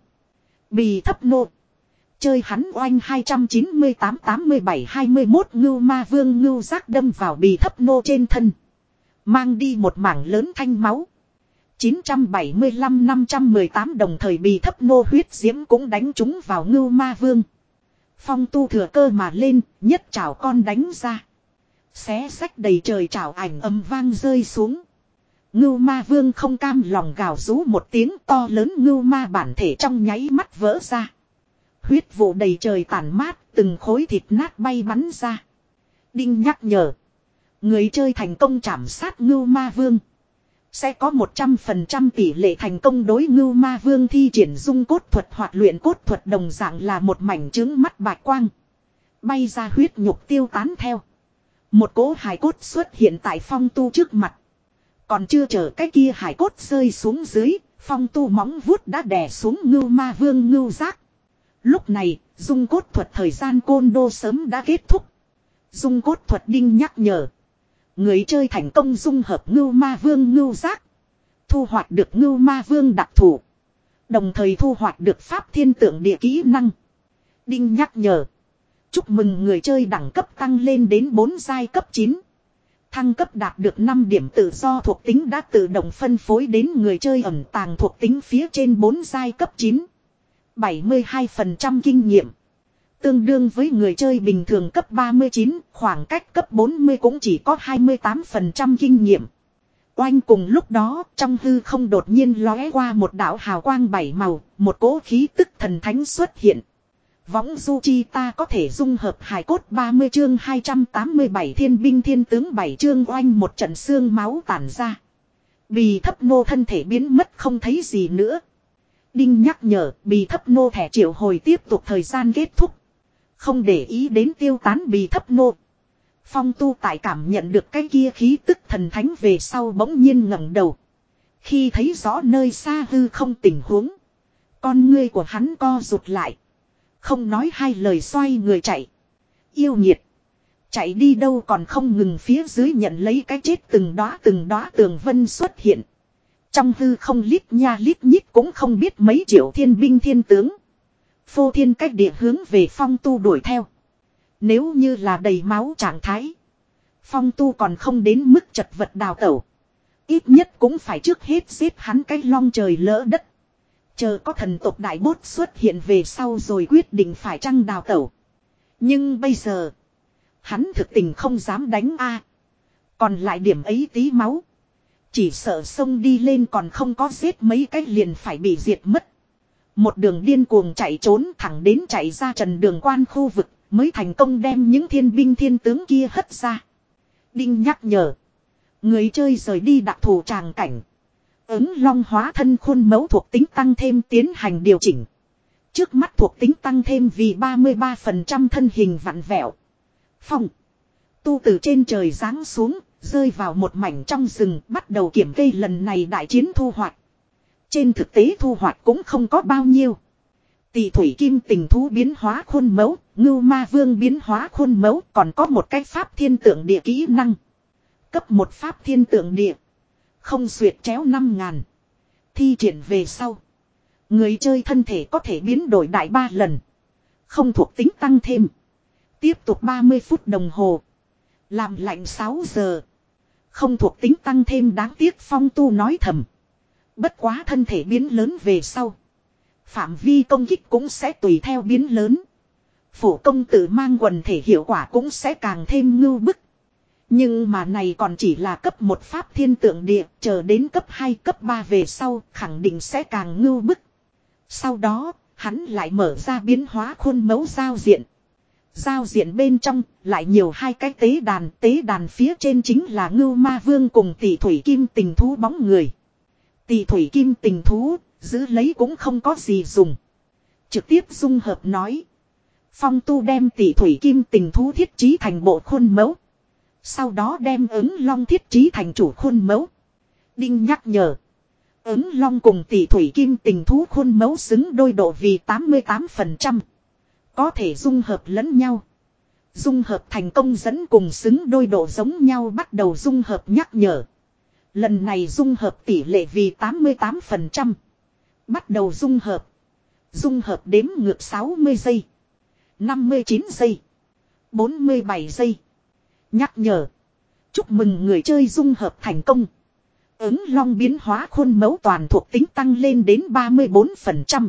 Bì Thấp Nô. Chơi hắn oanh hai trăm chín mươi tám tám mươi bảy hai mươi mốt. Ngưu Ma Vương ngưu giác đâm vào Bì Thấp Nô trên thân. Mang đi một mảng lớn thanh máu. chín trăm bảy mươi lăm năm trăm mười tám đồng thời Bì Thấp Nô huyết diễm cũng đánh trúng vào Ngưu Ma Vương. Phong Tu thừa cơ mà lên, nhất chảo con đánh ra. Xé xách đầy trời chảo ảnh ầm vang rơi xuống. Ngưu Ma Vương không cam lòng gào rú một tiếng, to lớn ngưu ma bản thể trong nháy mắt vỡ ra. Huyết vụ đầy trời tản mát, từng khối thịt nát bay bắn ra. Đinh nhắc nhở. Người chơi thành công trảm sát Ngưu Ma Vương. Sẽ có một trăm phần trăm tỷ lệ thành công đối Ngưu Ma Vương thi triển dung cốt thuật hoặc luyện cốt thuật, đồng dạng là một mảnh trứng mắt bạch quang. Bay ra huyết nhục tiêu tán theo. Một cỗ hài cốt xuất hiện tại Phong Tu trước mặt. Còn chưa chờ cái kia hài cốt rơi xuống dưới, Phong Tu móng vuốt đã đè xuống Ngưu Ma Vương ngưu giác. Lúc này, dung cốt thuật thời gian côn đô sớm đã kết thúc. Dung cốt thuật đinh nhắc nhở. Người chơi thành công dung hợp ngưu ma vương ngưu giác. Thu hoạch được ngưu ma vương đặc thù. Đồng thời thu hoạch được pháp thiên tượng địa kỹ năng. Đinh nhắc nhở. Chúc mừng người chơi đẳng cấp tăng lên đến bốn giai cấp chín. Thăng cấp đạt được năm điểm tự do thuộc tính đã tự động phân phối đến người chơi ẩn tàng thuộc tính phía trên bốn giai cấp chín. bảy mươi hai phần trăm kinh nghiệm. Tương đương với người chơi bình thường cấp ba mươi chín, khoảng cách cấp bốn mươi cũng chỉ có hai mươi tám phần trăm kinh nghiệm. Oanh cùng lúc đó, trong hư không đột nhiên lóe qua một đạo hào quang bảy màu, một cỗ khí tức thần thánh xuất hiện. Võng du chi ta có thể dung hợp hài cốt ba mươi chương hai trăm tám mươi bảy thiên binh thiên tướng bảy chương oanh một trận xương máu tản ra. Bì thấp nô thân thể biến mất không thấy gì nữa. Đinh nhắc nhở bì thấp nô thẻ triệu hồi tiếp tục thời gian kết thúc. Không để ý đến tiêu tán bì thấp nô. Phong tu tại cảm nhận được cái kia khí tức thần thánh về sau bỗng nhiên ngẩng đầu. Khi thấy rõ nơi xa hư không tình huống. Con ngươi của hắn co rụt lại. Không nói hai lời xoay người chạy. Yêu nghiệt. Chạy đi đâu còn không ngừng phía dưới nhận lấy cái chết từng đóa từng đóa tường vân xuất hiện. Trong hư không lít nha lít nhít cũng không biết mấy triệu thiên binh thiên tướng. Phô thiên cách địa hướng về phong tu đuổi theo. Nếu như là đầy máu trạng thái. Phong tu còn không đến mức chật vật đào tẩu. Ít nhất cũng phải trước hết giết hắn cái long trời lỡ đất. Chờ có thần tộc đại bốt xuất hiện về sau rồi quyết định phải chăng đào tẩu. Nhưng bây giờ. Hắn thực tình không dám đánh a. Còn lại điểm ấy tí máu. Chỉ sợ sông đi lên còn không có giết mấy cái liền phải bị diệt mất. Một đường điên cuồng chạy trốn thẳng đến chạy ra trần đường quan khu vực. Mới thành công đem những thiên binh thiên tướng kia hất ra. Đinh nhắc nhở. Người chơi rời đi đặc thù tràng cảnh. Ứng long hóa thân khuôn mẫu thuộc tính tăng thêm tiến hành điều chỉnh. Trước mắt thuộc tính tăng thêm vì ba mươi ba phần trăm thân hình vặn vẹo. Phong. Tu từ trên trời giáng xuống, rơi vào một mảnh trong rừng bắt đầu kiểm kê lần này đại chiến thu hoạch. Trên thực tế thu hoạch cũng không có bao nhiêu. Tỷ thủy kim tình thú biến hóa khuôn mẫu, ngưu ma vương biến hóa khuôn mẫu, còn có một cái pháp thiên tượng địa kỹ năng. Cấp một pháp thiên tượng địa. Không xuyệt chéo năm ngàn. Thi triển về sau. Người chơi thân thể có thể biến đổi đại ba lần. Không thuộc tính tăng thêm. Tiếp tục ba mươi phút đồng hồ. Làm lạnh sáu giờ. Không thuộc tính tăng thêm đáng tiếc phong tu nói thầm. Bất quá thân thể biến lớn về sau. Phạm vi công kích cũng sẽ tùy theo biến lớn. Phổ công tử mang quần thể hiệu quả cũng sẽ càng thêm ngưu bức. Nhưng mà này còn chỉ là cấp một pháp thiên tượng địa, chờ đến cấp hai cấp ba về sau khẳng định sẽ càng ngưu bức. Sau đó, hắn lại mở ra biến hóa khuôn mẫu giao diện. Giao diện bên trong lại nhiều hai cái tế đàn, tế đàn phía trên chính là ngưu ma vương cùng tỷ thủy kim tình thú bóng người. Tỷ thủy kim tình thú, giữ lấy cũng không có gì dùng. Trực tiếp dung hợp nói. Phong tu đem tỷ thủy kim tình thú thiết trí thành bộ khuôn mẫu. Sau đó đem ứng long thiết trí thành chủ khuôn mẫu. Đinh nhắc nhở. Ứng long cùng tỷ thủy kim tình thú khuôn mẫu xứng đôi độ vì tám mươi tám phần trăm. Có thể dung hợp lẫn nhau. Dung hợp thành công dẫn cùng xứng đôi độ giống nhau bắt đầu dung hợp nhắc nhở. Lần này dung hợp tỷ lệ vì tám mươi tám phần trăm. Bắt đầu dung hợp. Dung hợp đếm ngược sáu mươi giây. năm mươi chín giây. bốn mươi bảy giây. Nhắc nhở. Chúc mừng người chơi dung hợp thành công. Ứng long biến hóa khuôn mẫu toàn thuộc tính tăng lên đến ba mươi bốn phần trăm.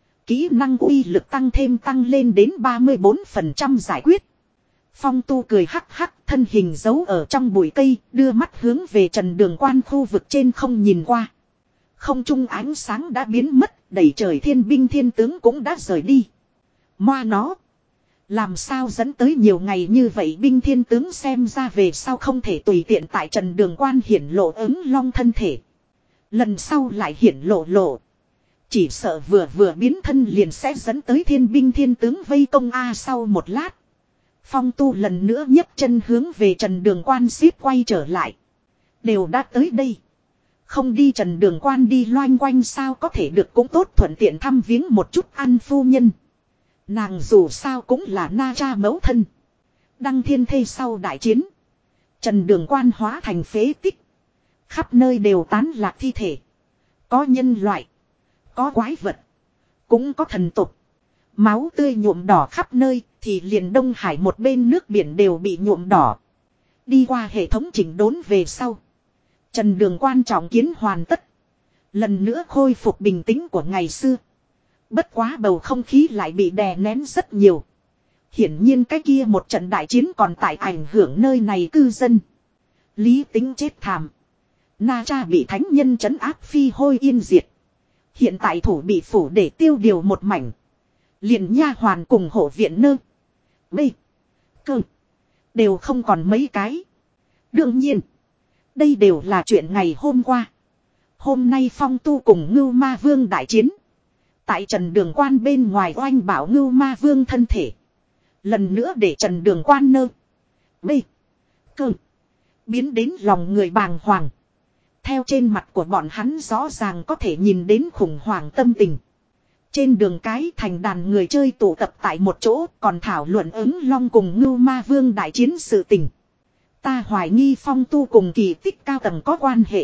Kỹ năng uy lực tăng thêm tăng lên đến ba mươi bốn phần trăm giải quyết. Phong tu cười hắc hắc thân hình giấu ở trong bụi cây đưa mắt hướng về trần đường quan khu vực trên không nhìn qua. Không trung ánh sáng đã biến mất đẩy trời thiên binh thiên tướng cũng đã rời đi. Moa nó. Làm sao dẫn tới nhiều ngày như vậy binh thiên tướng xem ra về sau không thể tùy tiện tại trần đường quan hiển lộ ứng long thân thể. Lần sau lại hiển lộ lộ. Chỉ sợ vừa vừa biến thân liền sẽ dẫn tới thiên binh thiên tướng vây công A sau một lát. Phong tu lần nữa nhấc chân hướng về trần đường quan xếp quay trở lại. Đều đã tới đây. Không đi trần đường quan đi loanh quanh sao có thể được cũng tốt thuận tiện thăm viếng một chút ăn phu nhân. Nàng dù sao cũng là Na Cha mẫu thân. Đăng thiên thê sau đại chiến. Trần Đường Quan hóa thành phế tích. Khắp nơi đều tán lạc thi thể. Có nhân loại. Có quái vật. Cũng có thần tục. Máu tươi nhuộm đỏ khắp nơi. Thì liền Đông Hải một bên nước biển đều bị nhuộm đỏ. Đi qua hệ thống chỉnh đốn về sau. Trần Đường Quan trọng kiến hoàn tất. Lần nữa khôi phục bình tĩnh của ngày xưa. Bất quá bầu không khí lại bị đè nén rất nhiều. Hiển nhiên cái kia một trận đại chiến còn tại ảnh hưởng nơi này cư dân. Lý Tính chết thảm. Na Cha bị thánh nhân trấn áp phi hôi yên diệt. Hiện tại thủ bị phủ để tiêu điều một mảnh. Liền nha hoàn cùng hộ viện nơ. B. Cơ. Đều không còn mấy cái. Đương nhiên. Đây đều là chuyện ngày hôm qua. Hôm nay Phong Tu cùng Ngưu Ma Vương đại chiến. Tại Trần Đường Quan bên ngoài oanh bảo Ngưu Ma Vương thân thể. Lần nữa để Trần Đường Quan nơ. B. Cơ. Biến đến lòng người bàng hoàng. Theo trên mặt của bọn hắn rõ ràng có thể nhìn đến khủng hoảng tâm tình. Trên đường cái thành đàn người chơi tụ tập tại một chỗ còn thảo luận ứng long cùng Ngưu Ma Vương đại chiến sự tình. Ta hoài nghi Phong Tu cùng kỳ tích cao tầng có quan hệ.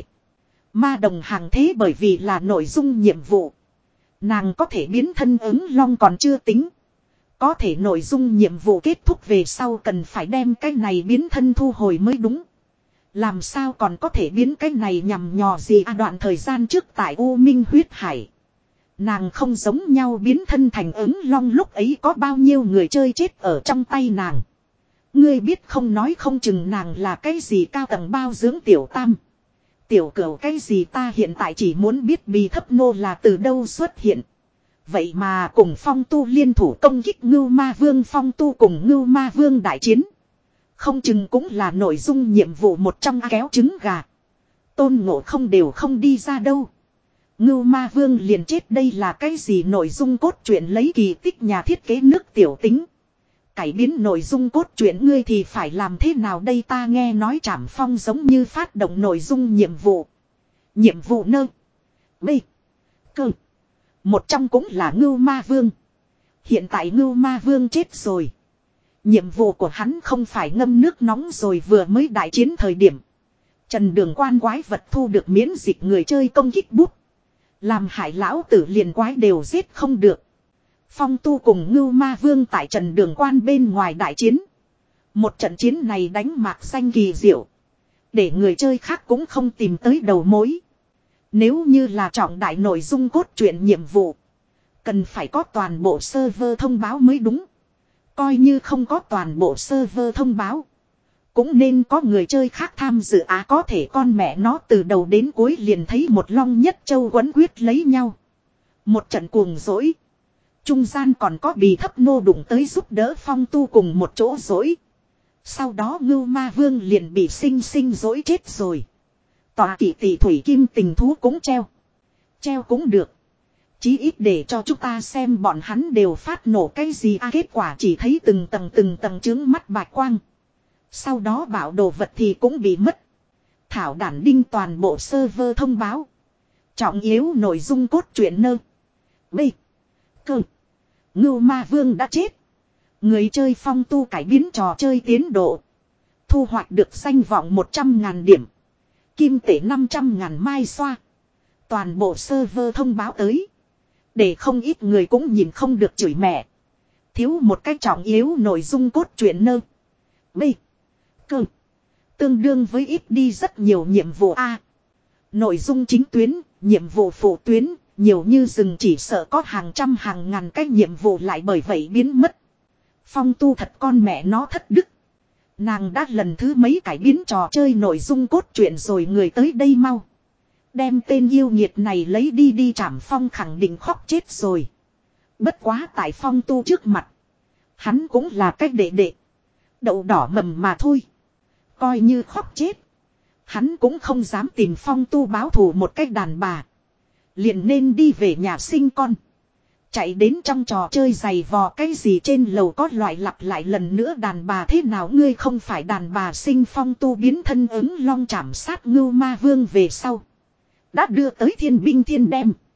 Ma đồng hàng thế bởi vì là nội dung nhiệm vụ. Nàng có thể biến thân ứng long còn chưa tính. Có thể nội dung nhiệm vụ kết thúc về sau cần phải đem cái này biến thân thu hồi mới đúng. Làm sao còn có thể biến cái này nhằm nhò gì à, đoạn thời gian trước tại U Minh huyết hải. Nàng không giống nhau biến thân thành ứng long lúc ấy có bao nhiêu người chơi chết ở trong tay nàng. Ngươi biết không nói không chừng nàng là cái gì cao tầng bao dưỡng tiểu tam. Tiểu cửu cái gì ta hiện tại chỉ muốn biết bì thấp nô là từ đâu xuất hiện. Vậy mà cùng Phong Tu liên thủ công kích Ngưu Ma Vương, Phong Tu cùng Ngưu Ma Vương đại chiến. Không chừng cũng là nội dung nhiệm vụ một trong kéo trứng gà. Tôn Ngộ Không đều không đi ra đâu. Ngưu Ma Vương liền chết, đây là cái gì nội dung cốt truyện lấy kỳ tích nhà thiết kế nước tiểu tính. Cải biến nội dung cốt truyện ngươi thì phải làm thế nào đây, ta nghe nói Trảm Phong giống như phát động nội dung nhiệm vụ. Nhiệm vụ nơ. B. Cơ. Một trong cũng là Ngưu Ma Vương. Hiện tại Ngưu Ma Vương chết rồi. Nhiệm vụ của hắn không phải ngâm nước nóng rồi, vừa mới đại chiến thời điểm. Trần Đường Quan quái vật thu được miễn dịch người chơi công kích bút. Làm hại lão tử liền quái đều giết không được. Phong Tu cùng Ngưu Ma Vương tại Trần Đường Quan bên ngoài đại chiến. Một trận chiến này đánh mạc xanh kỳ diệu. Để người chơi khác cũng không tìm tới đầu mối. Nếu như là trọng đại nội dung cốt truyện nhiệm vụ. Cần phải có toàn bộ server thông báo mới đúng. Coi như không có toàn bộ server thông báo. Cũng nên có người chơi khác tham dự á, à, có thể con mẹ nó từ đầu đến cuối liền thấy một long nhất châu quấn quyết lấy nhau. Một trận cuồng dỗi. Trung gian còn có bì thấp nô đụng tới giúp đỡ Phong Tu cùng một chỗ dỗi. Sau đó Ngưu Ma Vương liền bị sinh sinh dỗi chết rồi. Tòa kỵ tỷ thủy kim tình thú cũng treo. Treo cũng được. Chí ít để cho chúng ta xem bọn hắn đều phát nổ cái gì à, kết quả chỉ thấy từng tầng từng tầng trướng mắt bạch quang. Sau đó bảo đồ vật thì cũng bị mất. Thảo đản đinh toàn bộ server thông báo. Trọng yếu nội dung cốt truyện nơ. B. Cơ. Ngưu Ma Vương đã chết. Người chơi Phong Tu cải biến trò chơi tiến độ. Thu hoạch được danh vọng một trăm ngàn điểm. Kim tệ năm trăm ngàn mai xoa. Toàn bộ server thông báo tới. Để không ít người cũng nhìn không được chửi mẹ. Thiếu một cách trọng yếu nội dung cốt truyện nơ. B. Cơ. Tương đương với ít đi rất nhiều nhiệm vụ A. Nội dung chính tuyến, nhiệm vụ phụ tuyến, nhiều như rừng, chỉ sợ có hàng trăm hàng ngàn cái nhiệm vụ lại bởi vậy biến mất. Phong Tu thật con mẹ nó thất đức. Nàng đã lần thứ mấy cải biến trò chơi nội dung cốt truyện rồi, người tới đây mau. Đem tên yêu nghiệt này lấy đi đi, Trảm Phong khẳng định khóc chết rồi. Bất quá tại Phong Tu trước mặt. Hắn cũng là cách đệ đệ. Đậu đỏ mầm mà thôi. Coi như khóc chết. Hắn cũng không dám tìm Phong Tu báo thù một cách đàn bà. Liền nên đi về nhà sinh con. Chạy đến trong trò chơi giày vò cái gì trên lầu có loại lặp lại lần nữa đàn bà thế nào, ngươi không phải đàn bà sinh. Phong Tu biến thân ứng long trảm sát Ngưu Ma Vương về sau. Đã đưa tới thiên binh thiên đem.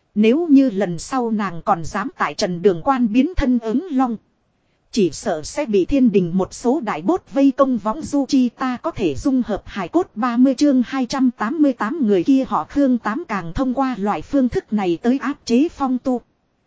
Nếu như lần sau nàng còn dám tại Trần Đường Quan biến thân ứng long. Chỉ sợ sẽ bị thiên đình một số đại bốt vây công võng du chi ta có thể dung hợp hài cốt ba mươi chương hai trăm tám mươi tám người kia họ Khương tám càng thông qua loại phương thức này tới áp chế Phong Tu.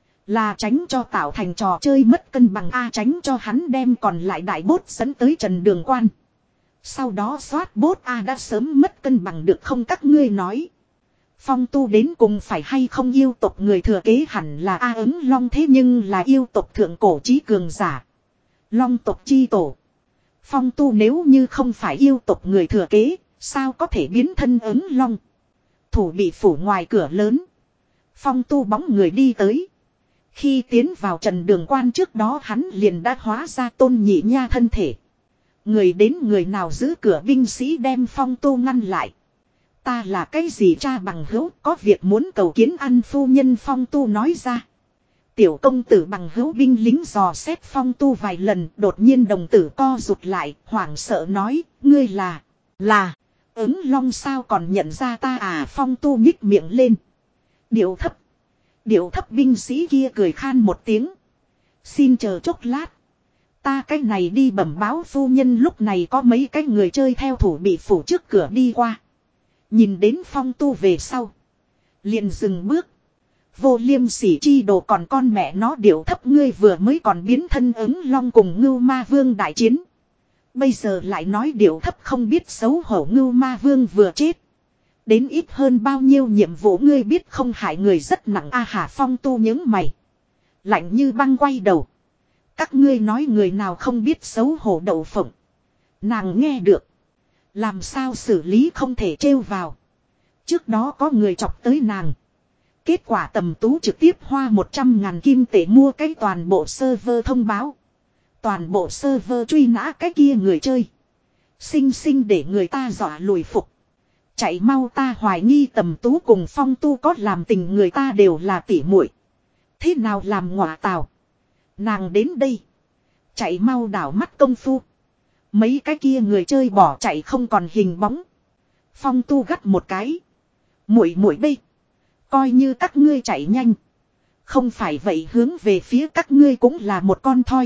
Là tránh cho tạo thành trò chơi mất cân bằng A, tránh cho hắn đem còn lại đại bốt dẫn tới Trần Đường Quan. Sau đó soát bốt A đã sớm mất cân bằng được không các ngươi nói. Phong Tu đến cùng phải hay không yêu tộc người thừa kế hẳn là A ứng long thế nhưng là yêu tộc thượng cổ chí cường giả. Long tộc chi tổ. Phong Tu nếu như không phải yêu tộc người thừa kế, sao có thể biến thân ứng long. Thủ bị phủ ngoài cửa lớn. Phong Tu bóng người đi tới. Khi tiến vào Trần Đường Quan trước đó hắn liền đã hóa ra Tôn Nhị Nha thân thể. Người đến người nào giữ cửa binh sĩ đem Phong Tu ngăn lại. Ta là cái gì cha bằng hữu có việc muốn cầu kiến ăn phu nhân Phong Tu nói ra. Tiểu công tử bằng hữu binh lính dò xét Phong Tu vài lần đột nhiên đồng tử co rụt lại hoảng sợ nói ngươi là là ứng long sao còn nhận ra ta à Phong Tu nhích miệng lên. Điệu thấp. Điệu thấp binh sĩ kia cười khan một tiếng. Xin chờ chốc lát. Ta cái này đi bẩm báo phu nhân lúc này có mấy cái người chơi theo thủ bị phủ trước cửa đi qua. Nhìn đến Phong Tu về sau. Liền dừng bước. Vô liêm sỉ chi đồ còn con mẹ nó điệu thấp ngươi vừa mới còn biến thân ứng long cùng Ngưu Ma Vương đại chiến. Bây giờ lại nói điệu thấp không biết xấu hổ Ngưu Ma Vương vừa chết. Đến ít hơn bao nhiêu nhiệm vụ ngươi biết không hại người rất nặng a hà Phong Tu những mày. Lạnh như băng quay đầu. Các ngươi nói người nào không biết xấu hổ đậu phộng. Nàng nghe được. Làm sao xử lý không thể trêu vào. Trước đó có người chọc tới nàng. Kết quả Tầm Tú trực tiếp hoa một trăm ngàn kim tệ mua cái toàn bộ server thông báo. Toàn bộ server truy nã cái kia người chơi. Xinh xinh để người ta dọa lùi phục. Chạy mau ta hoài nghi Tầm Tú cùng Phong Tu có làm tình người ta đều là tỉ muội. Thế nào làm ngọa tào. Nàng đến đây. Chạy mau đảo mắt công phu. Mấy cái kia người chơi bỏ chạy không còn hình bóng. Phong Tu gắt một cái. Muội muội bê. Coi như các ngươi chạy nhanh. Không phải vậy hướng về phía các ngươi cũng là một con thoi.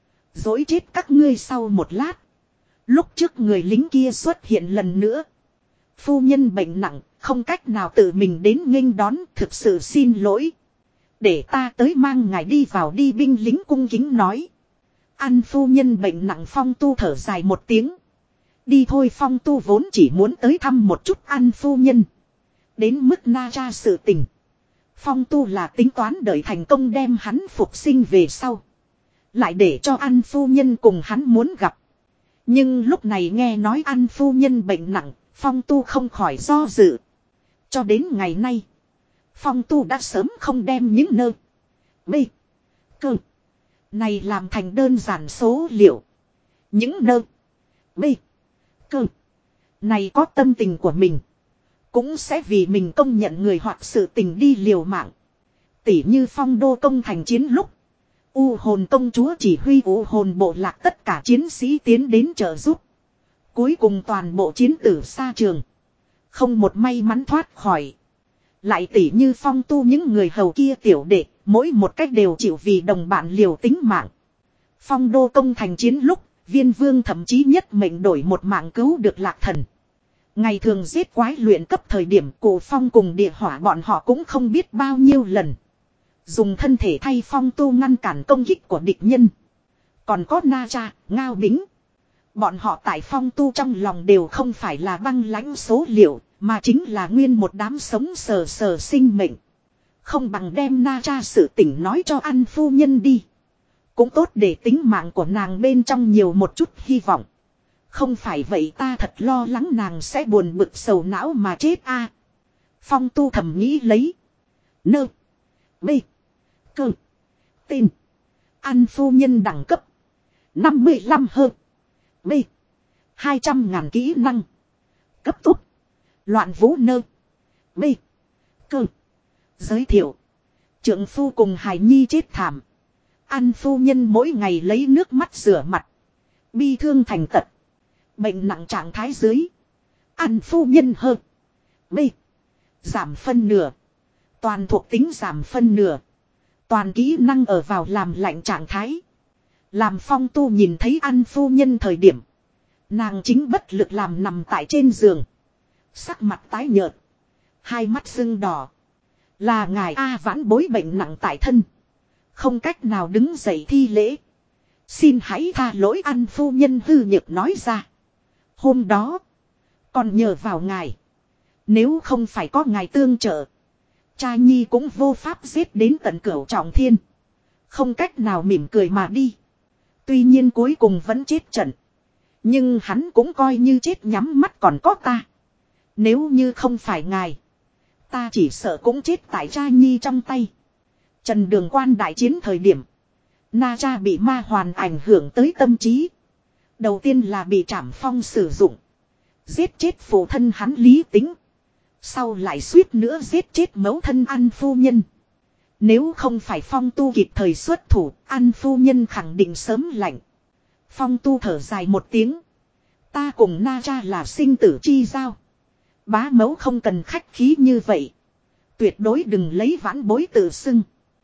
Dối chết các ngươi sau một lát. Lúc trước người lính kia xuất hiện lần nữa. Phu nhân bệnh nặng, không cách nào tự mình đến nghênh đón, thực sự xin lỗi. Để ta tới mang ngài đi vào đi binh lính cung kính nói. Ăn phu nhân bệnh nặng Phong Tu thở dài một tiếng. Đi thôi Phong Tu vốn chỉ muốn tới thăm một chút ăn phu nhân. Đến mức na tra sự tình. Phong Tu là tính toán đợi thành công đem hắn phục sinh về sau. Lại để cho ăn phu nhân cùng hắn muốn gặp. Nhưng lúc này nghe nói ăn phu nhân bệnh nặng, Phong Tu không khỏi do dự. Cho đến ngày nay, Phong Tu đã sớm không đem những nơ. Bê. Cơ. Này làm thành đơn giản số liệu. Những nơ. Bê. Cơ. Này có tâm tình của mình. Cũng sẽ vì mình công nhận người hoặc sự tình đi liều mạng. Tỉ như Phong Đô công thành chiến lúc. U hồn công chúa chỉ huy u hồn bộ lạc tất cả chiến sĩ tiến đến trợ giúp. Cuối cùng toàn bộ chiến tử xa trường. Không một may mắn thoát khỏi. Lại tỉ như Phong Tu những người hầu kia tiểu đệ. Mỗi một cách đều chịu vì đồng bạn liều tính mạng. Phong Đô công thành chiến lúc. Viên vương thậm chí nhất mệnh đổi một mạng cứu được lạc thần. Ngày thường giết quái luyện cấp thời điểm Cổ Phong cùng địa hỏa bọn họ cũng không biết bao nhiêu lần. Dùng thân thể thay Phong Tu ngăn cản công kích của địch nhân. Còn có Na Cha, Ngao Bính. Bọn họ tại Phong Tu trong lòng đều không phải là băng lãnh số liệu, mà chính là nguyên một đám sống sờ sờ sinh mệnh. Không bằng đem Na Cha sự tỉnh nói cho ăn phu nhân đi. Cũng tốt để tính mạng của nàng bên trong nhiều một chút hy vọng. Không phải vậy ta thật lo lắng nàng sẽ buồn bực sầu não mà chết a. Phong Tu thầm nghĩ lấy. Nơ. Bê. Cơ. Tên. Ăn phu nhân đẳng cấp. năm mươi lăm hơn. B. hai trăm ngàn kỹ năng. Cấp tốc. Loạn vũ nơ. B. Cơ. Giới thiệu. Trượng phu cùng hài nhi chết thảm. Ăn phu nhân mỗi ngày lấy nước mắt rửa mặt. Bi thương thành tật. Bệnh nặng trạng thái dưới. Ăn phu nhân hơn. B. Giảm phân nửa. Toàn thuộc tính giảm phân nửa. Toàn kỹ năng ở vào làm lạnh trạng thái. Làm Phong Tu nhìn thấy An phu nhân thời điểm. Nàng chính bất lực làm nằm tại trên giường. Sắc mặt tái nhợt. Hai mắt sưng đỏ. Là ngài A Vãn Bối bệnh nặng tại thân. Không cách nào đứng dậy thi lễ. Xin hãy tha lỗi An phu nhân hư nhược nói ra. Hôm đó. Còn nhờ vào ngài. Nếu không phải có ngài tương trợ. Cha nhi cũng vô pháp giết đến tận cửu trọng thiên. Không cách nào mỉm cười mà đi. Tuy nhiên cuối cùng vẫn chết trận. Nhưng hắn cũng coi như chết nhắm mắt còn có ta. Nếu như không phải ngài. Ta chỉ sợ cũng chết tại cha nhi trong tay. Trần Đường Quan đại chiến thời điểm. Na Cha bị ma hoàn ảnh hưởng tới tâm trí. Đầu tiên là bị Trảm Phong sử dụng. Giết chết phụ thân hắn Lý Tính. Sau lại suýt nữa giết chết mẫu thân An phu nhân. Nếu không phải Phong Tu kịp thời xuất thủ, An phu nhân khẳng định sớm lạnh. Phong Tu thở dài một tiếng. Ta cùng Na Cha là sinh tử chi giao. Bá mẫu không cần khách khí như vậy. Tuyệt đối đừng lấy Vãn Bối tự xưng.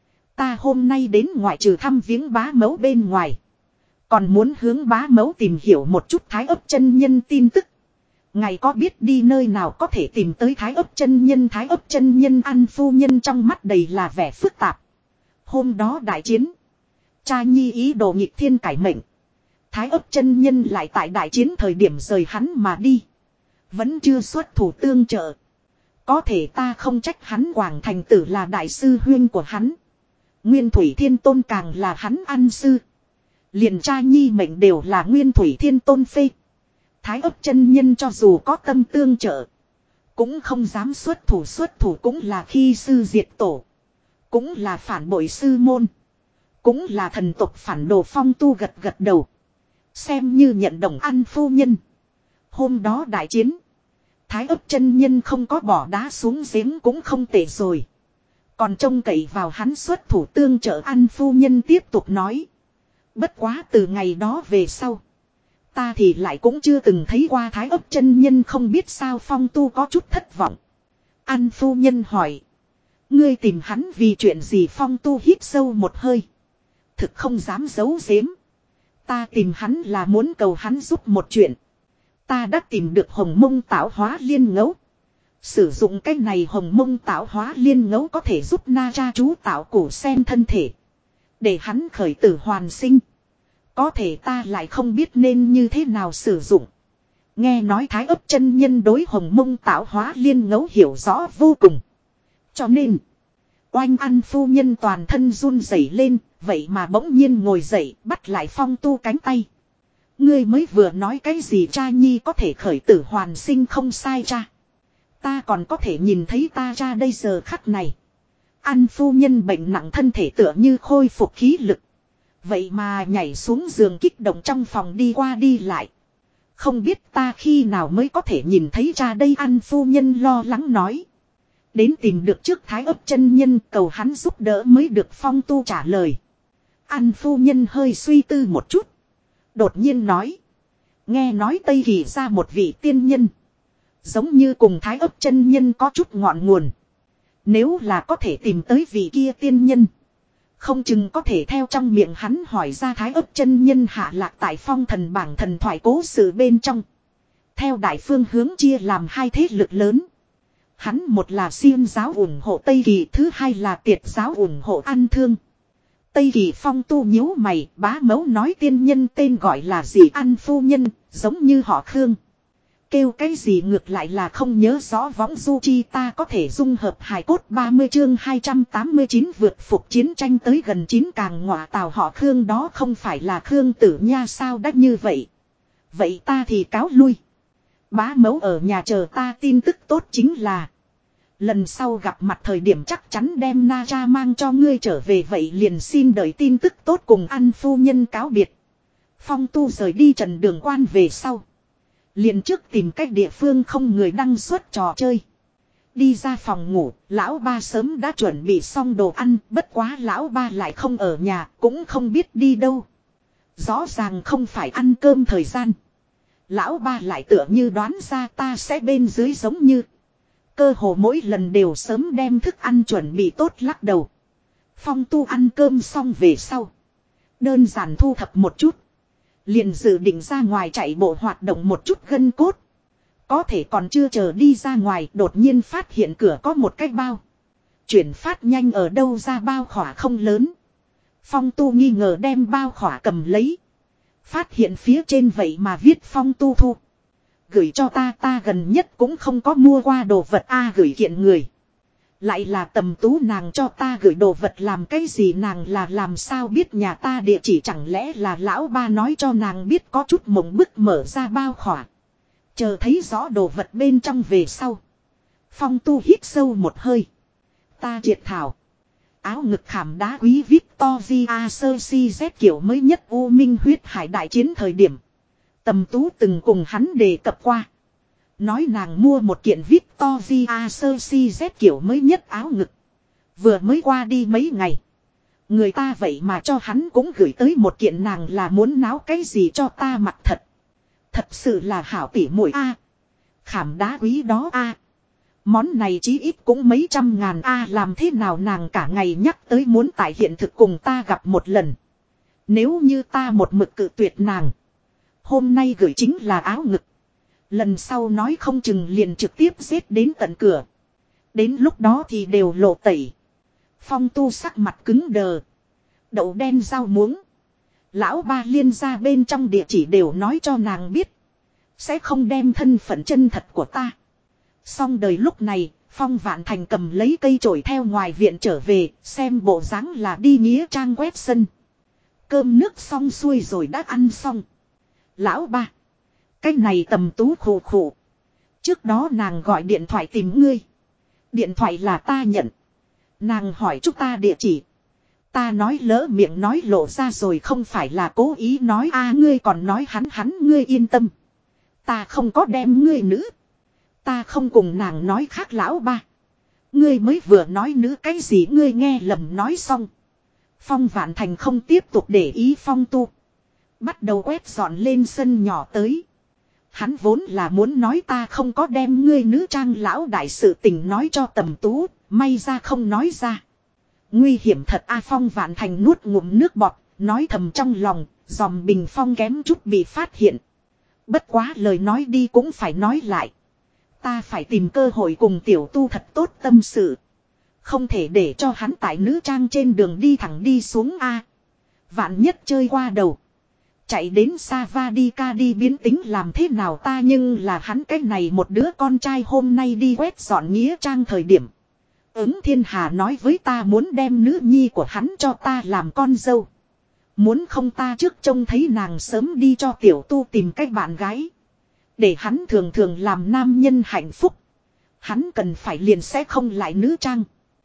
Ta hôm nay đến ngoại trừ thăm viếng bá mẫu bên ngoài. Còn muốn hướng bá mẫu tìm hiểu một chút Thái Ấp chân nhân tin tức. Ngài có biết đi nơi nào có thể tìm tới Thái Ấp chân nhân? Thái Ấp chân nhân An phu nhân trong mắt đầy là vẻ phức tạp. Hôm đó đại chiến. Cha nhi ý đồ nghịch thiên cải mệnh. Thái Ấp chân nhân lại tại đại chiến thời điểm rời hắn mà đi. Vẫn chưa xuất thủ tương trợ. Có thể ta không trách hắn. Quảng Thành Tử là đại sư huyên của hắn. Nguyên Thủy Thiên Tôn càng là hắn ăn sư. Liền cha nhi mệnh đều là Nguyên Thủy Thiên Tôn phê. Thái Ấp chân nhân cho dù có tâm tương trợ. Cũng không dám xuất thủ. Xuất thủ cũng là khi sư diệt tổ. Cũng là phản bội sư môn. Cũng là thần tộc phản đồ. Phong Tu gật gật đầu. Xem như nhận đồng An phu nhân. Hôm đó đại chiến. Thái Ấp chân nhân không có bỏ đá xuống giếng cũng không tệ rồi. Còn trông cậy vào hắn xuất thủ tương trợ. An phu nhân tiếp tục nói. Bất quá từ ngày đó về sau. Ta thì lại cũng chưa từng thấy qua Thái Ấp chân nhân, không biết sao. Phong Tu có chút thất vọng. An phu nhân hỏi. Ngươi tìm hắn vì chuyện gì? Phong Tu hít sâu một hơi. Thực không dám giấu giếm. Ta tìm hắn là muốn cầu hắn giúp một chuyện. Ta đã tìm được Hồng Mông Tạo Hóa Liên Ngẫu. Sử dụng cái này Hồng Mông Tạo Hóa Liên Ngẫu có thể giúp Na Cha chú tạo củ sen thân thể. Để hắn khởi tử hoàn sinh. Có thể ta lại không biết nên như thế nào sử dụng. Nghe nói Thái Ấp chân nhân đối Hồng Mông Tạo Hóa Liên Ngẫu hiểu rõ vô cùng. Cho nên, Oanh An phu nhân toàn thân run rẩy lên, vậy mà bỗng nhiên ngồi dậy, bắt lại Phong Tu cánh tay. Ngươi mới vừa nói cái gì? Cha nhi có thể khởi tử hoàn sinh không sai cha. Ta còn có thể nhìn thấy ta cha đây giờ khắc này. An phu nhân bệnh nặng thân thể tựa như khôi phục khí lực. Vậy mà nhảy xuống giường kích động trong phòng đi qua đi lại. Không biết ta khi nào mới có thể nhìn thấy cha đây? An phu nhân lo lắng nói. Đến tìm được trước Thái Ấp chân nhân, cầu hắn giúp đỡ mới được. Phong Tu trả lời. An phu nhân hơi suy tư một chút. Đột nhiên nói. Nghe nói Tây Kỳ ra một vị tiên nhân. Giống như cùng Thái Ấp chân nhân có chút ngọn nguồn. Nếu là có thể tìm tới vị kia tiên nhân. Không chừng có thể theo trong miệng hắn hỏi ra Thái Ấp chân nhân hạ lạc tại phong thần bảng thần thoại cố sự bên trong. Theo đại phương hướng chia làm hai thế lực lớn. Hắn một là Xiêm giáo ủng hộ Tây Kỳ, thứ hai là Tiệt giáo ủng hộ An Thương. Tây Kỳ Phong Tu nhíu mày, bá mẫu nói tiên nhân tên gọi là gì? An phu nhân, giống như họ Khương. Kêu cái gì ngược lại là không nhớ rõ. Võng du chi ta có thể dung hợp hài cốt. Ba mươi chương hai trăm tám mươi chín vượt phục chiến tranh tới gần chín càng ngọa tào họ Khương đó không phải là Khương Tử Nha sao? Đắt như vậy. Vậy ta thì cáo lui. Bá mẫu ở nhà chờ ta tin tức tốt chính là. Lần sau gặp mặt thời điểm chắc chắn đem Na Cha mang cho ngươi trở về. Vậy liền xin đợi tin tức tốt. Cùng An phu nhân cáo biệt. Phong Tu rời đi Trần Đường Quan về sau. Liền trước tìm cách địa phương không người đăng xuất trò chơi. Đi ra phòng ngủ, lão ba sớm đã chuẩn bị xong đồ ăn. Bất quá lão ba lại không ở nhà, cũng không biết đi đâu. Rõ ràng không phải ăn cơm thời gian. Lão ba lại tựa như đoán ra ta sẽ bên dưới giống như. Cơ hồ mỗi lần đều sớm đem thức ăn chuẩn bị tốt lắc đầu. Phong Tu ăn cơm xong về sau. Đơn giản thu thập một chút. Liền dự định ra ngoài chạy bộ hoạt động một chút gân cốt. Có thể còn chưa chờ đi ra ngoài, đột nhiên phát hiện cửa có một cái bao. Chuyển phát nhanh ở đâu ra bao khỏa không lớn. Phong Tu nghi ngờ đem bao khỏa cầm lấy. Phát hiện phía trên vậy mà viết Phong Tu thu. Gửi cho ta, ta gần nhất cũng không có mua qua đồ vật a gửi kiện người. Lại là Tầm Tú nàng cho ta gửi đồ vật làm cái gì, nàng là làm sao biết nhà ta địa chỉ, chẳng lẽ là lão ba nói cho nàng biết. Có chút mộng bức mở ra bao khỏa. Chờ thấy rõ đồ vật bên trong về sau. Phong Tu hít sâu một hơi. Ta triệt thảo. Áo ngực khảm đá quý Victoria sơ si Z kiểu mới nhất U Minh huyết hải đại chiến thời điểm. Tầm Tú từng cùng hắn đề cập qua. Nói nàng mua một kiện Victoria sơ si Z kiểu mới nhất áo ngực. Vừa mới qua đi mấy ngày. Người ta vậy mà cho hắn cũng gửi tới một kiện, nàng là muốn náo cái gì cho ta mặc thật. Thật sự là hảo tỉ muội a. Khảm đá quý đó a. Món này chí ít cũng mấy trăm ngàn a, làm thế nào nàng cả ngày nhắc tới muốn tại hiện thực cùng ta gặp một lần. Nếu như ta một mực cự tuyệt nàng. Hôm nay gửi chính là áo ngực. Lần sau nói không chừng liền trực tiếp giết đến tận cửa. Đến lúc đó thì đều lộ tẩy. Phong Tu sắc mặt cứng đờ. Đậu đen rau muống. Lão ba liên ra bên trong địa chỉ đều nói cho nàng biết. Sẽ không đem thân phận chân thật của ta. Xong đời lúc này, Phong Vạn Thành cầm lấy cây chổi theo ngoài viện trở về, xem bộ dáng là đi nghĩa trang quét sân. Cơm nước xong xuôi rồi đã ăn xong. Lão ba. Cái này Tầm Tú khổ khổ. Trước đó nàng gọi điện thoại tìm ngươi. Điện thoại là ta nhận. Nàng hỏi chúng ta địa chỉ. Ta nói lỡ miệng nói lộ ra rồi, không phải là cố ý nói a ngươi còn nói hắn hắn ngươi yên tâm. Ta không có đem ngươi nữ. Ta không cùng nàng nói khác lão ba. Ngươi mới vừa nói nữ cái gì, ngươi nghe lầm nói xong. Phong Vạn Thành không tiếp tục để ý Phong Tu. Bắt đầu quét dọn lên sân nhỏ tới. Hắn vốn là muốn nói ta không có đem ngươi nữ trang lão đại sự tình nói cho Tầm Tú, may ra không nói ra. Nguy hiểm thật a. Phong Vạn Thành nuốt ngụm nước bọt, nói thầm trong lòng, dòm bình phong kém chút bị phát hiện. Bất quá lời nói đi cũng phải nói lại. Ta phải tìm cơ hội cùng Tiểu Tu thật tốt tâm sự. Không thể để cho hắn tại nữ trang trên đường đi thẳng đi xuống a. Vạn nhất chơi qua đầu. Chạy đến Savadika đi biến tính làm thế nào ta, nhưng là hắn cái này một đứa con trai hôm nay đi quét dọn nghĩa trang thời điểm. Ứng Thiên Hà nói với ta muốn đem nữ nhi của hắn cho ta làm con dâu. Muốn không ta trước trông thấy nàng sớm đi cho Tiểu Tu tìm cách bạn gái. Để hắn thường thường làm nam nhân hạnh phúc. Hắn cần phải liền sẽ không lại nữ trang.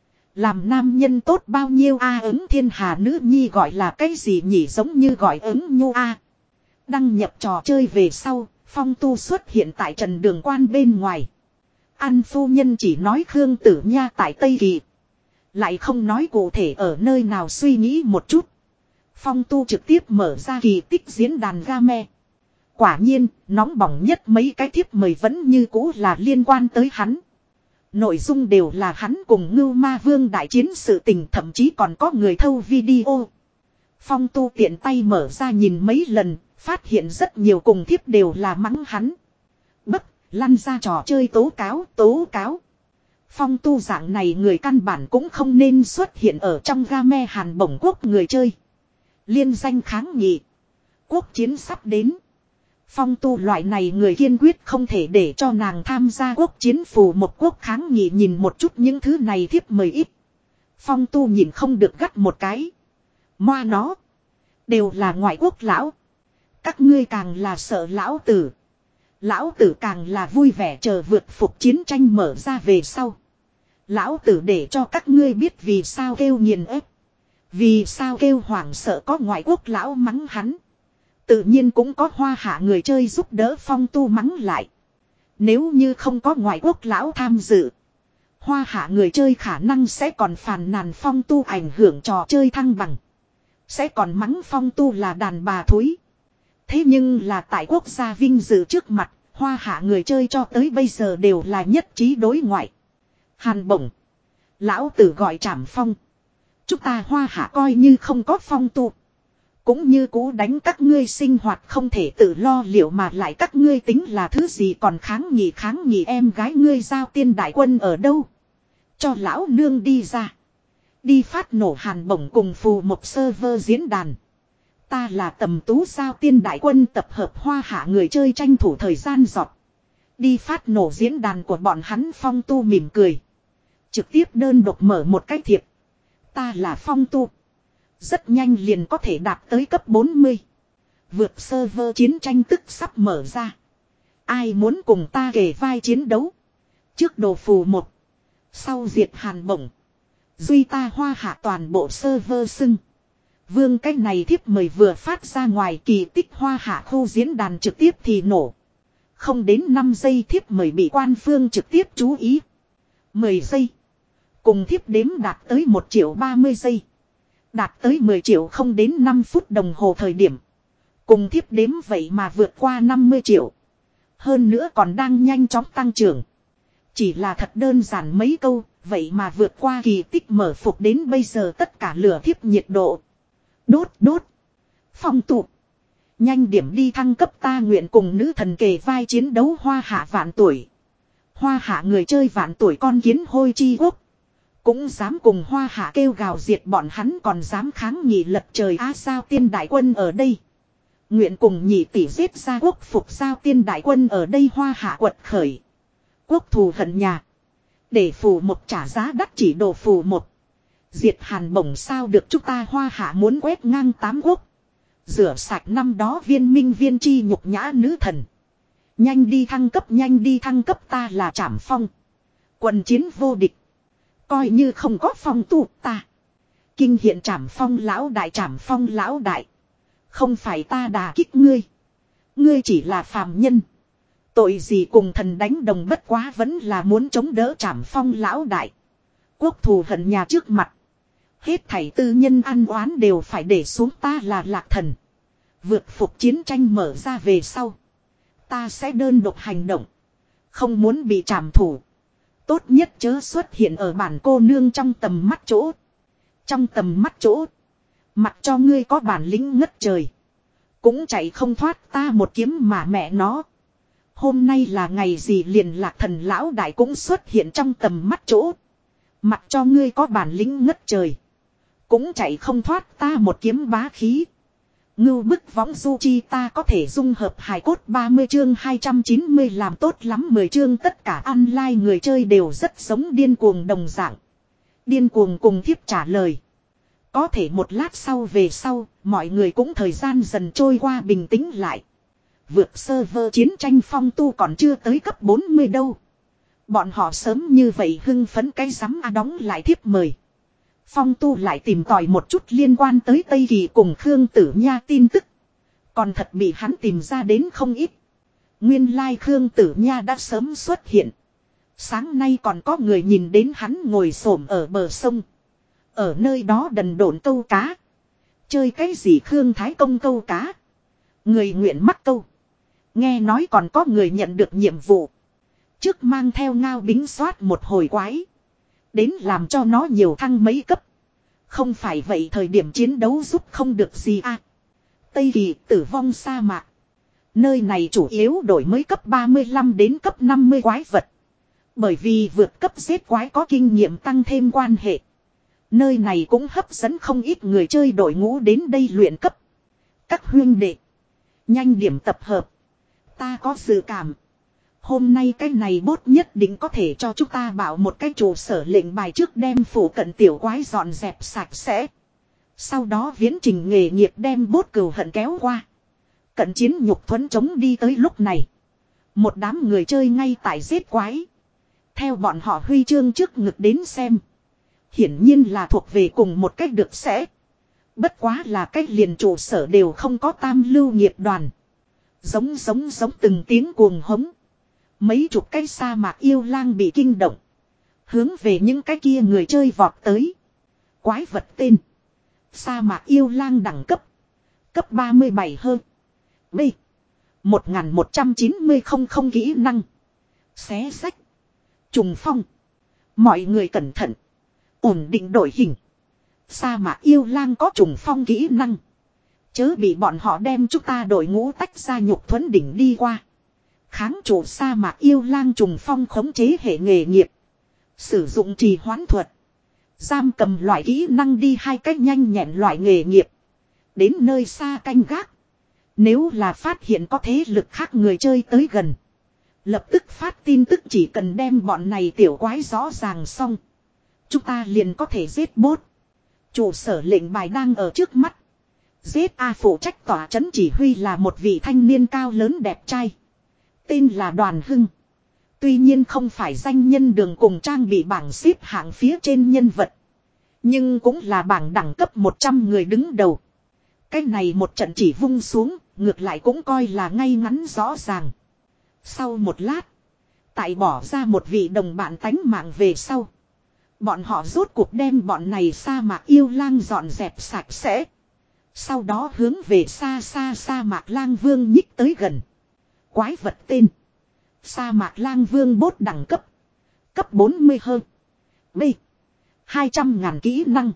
Làm nam nhân tốt bao nhiêu a. Ứng Thiên Hà nữ nhi gọi là cái gì nhỉ, giống như gọi ứng nhu a. Đăng nhập trò chơi về sau, Phong Tu xuất hiện tại trần đường quan bên ngoài. An phu nhân chỉ nói Khương Tử Nha tại Tây Kỳ. Lại không nói cụ thể ở nơi nào, suy nghĩ một chút. Phong Tu trực tiếp mở ra kỳ tích diễn đàn game. Quả nhiên, nóng bỏng nhất mấy cái thiếp mời vẫn như cũ là liên quan tới hắn. Nội dung đều là hắn cùng Ngưu Ma Vương đại chiến sự tình, thậm chí còn có người thâu video. Phong Tu tiện tay mở ra nhìn mấy lần, phát hiện rất nhiều cùng thiếp đều là mắng hắn. Bất, lăn ra trò chơi tố cáo, tố cáo. Phong Tu dạng này người căn bản cũng không nên xuất hiện ở trong game Hàn Bổng Quốc người chơi. Liên danh kháng nghị. Quốc chiến sắp đến. Phong Tu loại này người kiên quyết không thể để cho nàng tham gia quốc chiến, phù một quốc kháng nghị. Nhìn một chút những thứ này thiếp mời ít. Phong Tu nhìn không được gắt một cái. Moa nó. Đều là ngoại quốc lão. Các ngươi càng là sợ lão tử. Lão tử càng là vui vẻ chờ vượt phục chiến tranh mở ra về sau. Lão tử để cho các ngươi biết vì sao kêu nghiền ép. Vì sao kêu hoảng sợ, có ngoại quốc lão mắng hắn. Tự nhiên cũng có hoa hạ người chơi giúp đỡ Phong Tu mắng lại. Nếu như không có ngoại quốc lão tham dự, hoa hạ người chơi khả năng sẽ còn phàn nàn Phong Tu ảnh hưởng trò chơi thăng bằng. Sẽ còn mắng Phong Tu là đàn bà thúi. Thế nhưng là tại quốc gia vinh dự trước mặt, hoa hạ người chơi cho tới bây giờ đều là nhất trí đối ngoại. Hàn bổng. Lão tử gọi Trảm Phong. Chúng ta Hoa Hạ coi như không có phong tu. Cũng như cú đánh các ngươi sinh hoạt không thể tự lo liệu mà lại các ngươi tính là thứ gì còn kháng nghị kháng nghị em gái ngươi Giao Tiên đại quân ở đâu. Cho lão nương đi ra. Đi phát nổ Hàn bổng cùng phù một server diễn đàn. Ta là Tầm Tú Giao Tiên đại quân tập hợp Hoa Hạ người chơi tranh thủ thời gian giọt. Đi phát nổ diễn đàn của bọn hắn. Phong tu mỉm cười. Trực tiếp đơn độc mở một cái thiệp. Ta là Phong tu. Rất nhanh liền có thể đạt tới cấp bốn mươi. Vượt server chiến tranh tức sắp mở ra. Ai muốn cùng ta kề vai chiến đấu. Trước đồ phù một. Sau diệt Hàn bổng. Duy ta Hoa Hạ toàn bộ server xưng. Vương cái này thiếp mời vừa phát ra ngoài kỳ tích Hoa Hạ khu diễn đàn trực tiếp thì nổ. Không đến năm giây thiếp mời bị quan phương trực tiếp chú ý. mười giây. Cùng thiếp đếm đạt tới một triệu ba mươi giây. Đạt tới mười triệu không đến năm phút đồng hồ thời điểm. Cùng thiếp đếm vậy mà vượt qua năm mươi triệu. Hơn nữa còn đang nhanh chóng tăng trưởng. Chỉ là thật đơn giản mấy câu, vậy mà vượt qua kỳ tích mở phục đến bây giờ tất cả lửa thiếp nhiệt độ. Đốt đốt. Phong tụ. Nhanh điểm đi thăng cấp ta nguyện cùng nữ thần kề vai chiến đấu Hoa Hạ vạn tuổi. Hoa Hạ người chơi vạn tuổi con kiến hôi chi quốc. Cũng dám cùng Hoa Hạ kêu gào diệt bọn hắn còn dám kháng nghị lật trời á Giao Tiên đại quân ở đây. Nguyện cùng nhị tỷ giết ra quốc phục Giao Tiên đại quân ở đây Hoa Hạ quật khởi. Quốc thù hận nhà. Để phù một trả giá đắt chỉ đồ phù một. Diệt Hàn bổng sao được chúng ta Hoa Hạ muốn quét ngang tám quốc. Rửa sạch năm đó viên minh viên chi nhục nhã nữ thần. Nhanh đi thăng cấp nhanh đi thăng cấp ta là Trảm Phong. Quần chiến vô địch. Coi như không có phong tu ta. Kinh hiện Trảm Phong lão đại Trảm Phong lão đại. Không phải ta đà kích ngươi. Ngươi chỉ là phàm nhân. Tội gì cùng thần đánh đồng bất quá vẫn là muốn chống đỡ Trảm Phong lão đại. Quốc thù hận nhà trước mặt. Hết thảy tư nhân ăn oán đều phải để xuống ta là Lạc Thần. Vượt phục chiến tranh mở ra về sau. Ta sẽ đơn độc hành động. Không muốn bị trảm thủ. Tốt nhất chớ xuất hiện ở bản cô nương trong tầm mắt chỗ. Trong tầm mắt chỗ. Mặc cho ngươi có bản lĩnh ngất trời. Cũng chạy không thoát ta một kiếm mà mẹ nó. Hôm nay là ngày gì liền Lạc Thần lão đại cũng xuất hiện trong tầm mắt chỗ. Mặc cho ngươi có bản lĩnh ngất trời. Cũng chạy không thoát ta một kiếm bá khí. Ngưu bức võng du chi ta có thể dung hợp hài cốt ba mươi chương hai trăm chín mươi làm tốt lắm mười chương tất cả online người chơi đều rất giống điên cuồng đồng dạng. Điên cuồng cùng thiếp trả lời. Có thể một lát sau về sau, mọi người cũng thời gian dần trôi qua bình tĩnh lại. Vượt server chiến tranh phong tu còn chưa tới cấp bốn mươi đâu. Bọn họ sớm như vậy hưng phấn cái rắm a đóng lại thiếp mời. Phong tu lại tìm tòi một chút liên quan tới Tây Kỳ cùng Khương Tử Nha tin tức. Còn thật bị hắn tìm ra đến không ít. Nguyên lai Khương Tử Nha đã sớm xuất hiện. Sáng nay còn có người nhìn đến hắn ngồi xổm ở bờ sông. Ở nơi đó đần độn câu cá. Chơi cái gì Khương Thái Công câu cá. Người nguyện mắc câu. Nghe nói còn có người nhận được nhiệm vụ. Trước mang theo ngao bính soát một hồi quái. Đến làm cho nó nhiều thăng mấy cấp. Không phải vậy thời điểm chiến đấu giúp không được gì à. Tây Kỳ tử vong sa mạc. Nơi này chủ yếu đổi mới cấp ba mươi lăm đến cấp năm mươi quái vật. Bởi vì vượt cấp giết quái có kinh nghiệm tăng thêm quan hệ. Nơi này cũng hấp dẫn không ít người chơi đội ngũ đến đây luyện cấp. Các huynh đệ. Nhanh điểm tập hợp. Ta có dự cảm. Hôm nay cái này bốt nhất định có thể cho chúng ta bảo một cái trụ sở lệnh bài trước đem phủ cận tiểu quái dọn dẹp sạch sẽ. Sau đó viễn trình nghề nghiệp đem bốt cừu hận kéo qua. Cận chiến nhục thuẫn chống đi tới lúc này. Một đám người chơi ngay tại giết quái. Theo bọn họ huy chương trước ngực đến xem. Hiển nhiên là thuộc về cùng một cách được sẽ. Bất quá là cách liền trụ sở đều không có tam lưu nghiệp đoàn. Giống giống giống từng tiếng cuồng hống. Mấy chục cái sa mạc yêu lang bị kinh động. Hướng về những cái kia người chơi vọt tới. Quái vật tên. Sa mạc yêu lang đẳng cấp. Cấp ba mươi bảy hơn. B. một nghìn một trăm chín mươi không không kỹ năng. Xé sách. Trùng phong. Mọi người cẩn thận. Ổn định đội hình. Sa mạc yêu lang có trùng phong kỹ năng. Chớ bị bọn họ đem chúng ta đội ngũ tách ra nhục thuẫn đỉnh đi qua. Kháng chủ sa mạc yêu lang trùng phong khống chế hệ nghề nghiệp. Sử dụng trì hoãn thuật. Giam cầm loại kỹ năng đi hai cách nhanh nhẹn loại nghề nghiệp. Đến nơi xa canh gác. Nếu là phát hiện có thế lực khác người chơi tới gần. Lập tức phát tin tức chỉ cần đem bọn này tiểu quái rõ ràng xong. Chúng ta liền có thể giết bốt. Chủ sở lệnh bài đang ở trước mắt. giê a phụ trách tỏa trấn chỉ huy là một vị thanh niên cao lớn đẹp trai. Tên là Đoàn Hưng. Tuy nhiên không phải danh nhân đường cùng trang bị bảng xếp hạng phía trên nhân vật. Nhưng cũng là bảng đẳng cấp một trăm người đứng đầu. Cái này một trận chỉ vung xuống, ngược lại cũng coi là ngay ngắn rõ ràng. Sau một lát, tại bỏ ra một vị đồng bạn tánh mạng về sau. Bọn họ rốt cuộc đem bọn này sa mạc yêu lang dọn dẹp sạch sẽ. Sau đó hướng về xa xa sa mạc lang vương nhích tới gần. Quái vật tên. Sa mạc lang vương bốt đẳng cấp. Cấp bốn mươi hơn. B. hai trăm ngàn kỹ năng.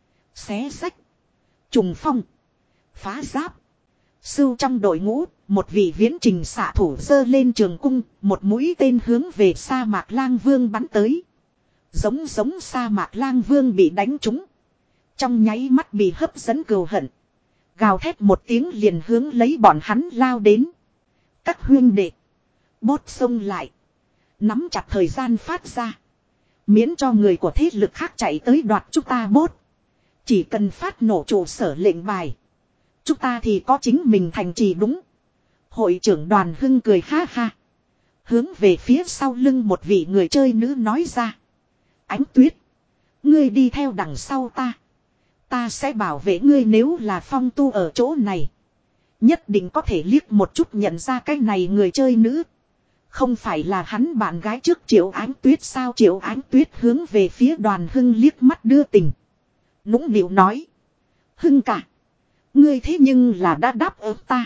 Xé sách. Trùng phong. Phá giáp. Sưu trong đội ngũ, một vị viễn trình xạ thủ giơ lên trường cung, một mũi tên hướng về sa mạc lang vương bắn tới. Giống giống sa mạc lang vương bị đánh trúng. Trong nháy mắt bị hấp dẫn cừu hận. Gào thét một tiếng liền hướng lấy bọn hắn lao đến. Các huynh đệ. Bốt xông lại. Nắm chặt thời gian phát ra. Miễn cho người của thế lực khác chạy tới đoạt chúng ta bốt. Chỉ cần phát nổ trụ sở lệnh bài. Chúng ta thì có chính mình thành trì đúng. Hội trưởng Đoàn Hưng cười ha ha. Hướng về phía sau lưng một vị người chơi nữ nói ra. Ánh Tuyết. Ngươi đi theo đằng sau ta. Ta sẽ bảo vệ ngươi nếu là Phong Tu ở chỗ này. Nhất định có thể liếc một chút nhận ra cái này người chơi nữ. Không phải là hắn bạn gái trước Triệu Ánh Tuyết sao? Triệu Ánh Tuyết hướng về phía Đoàn Hưng liếc mắt đưa tình. Nũng nịu nói. Hưng cả. Ngươi thế nhưng là đã đáp ứng ta.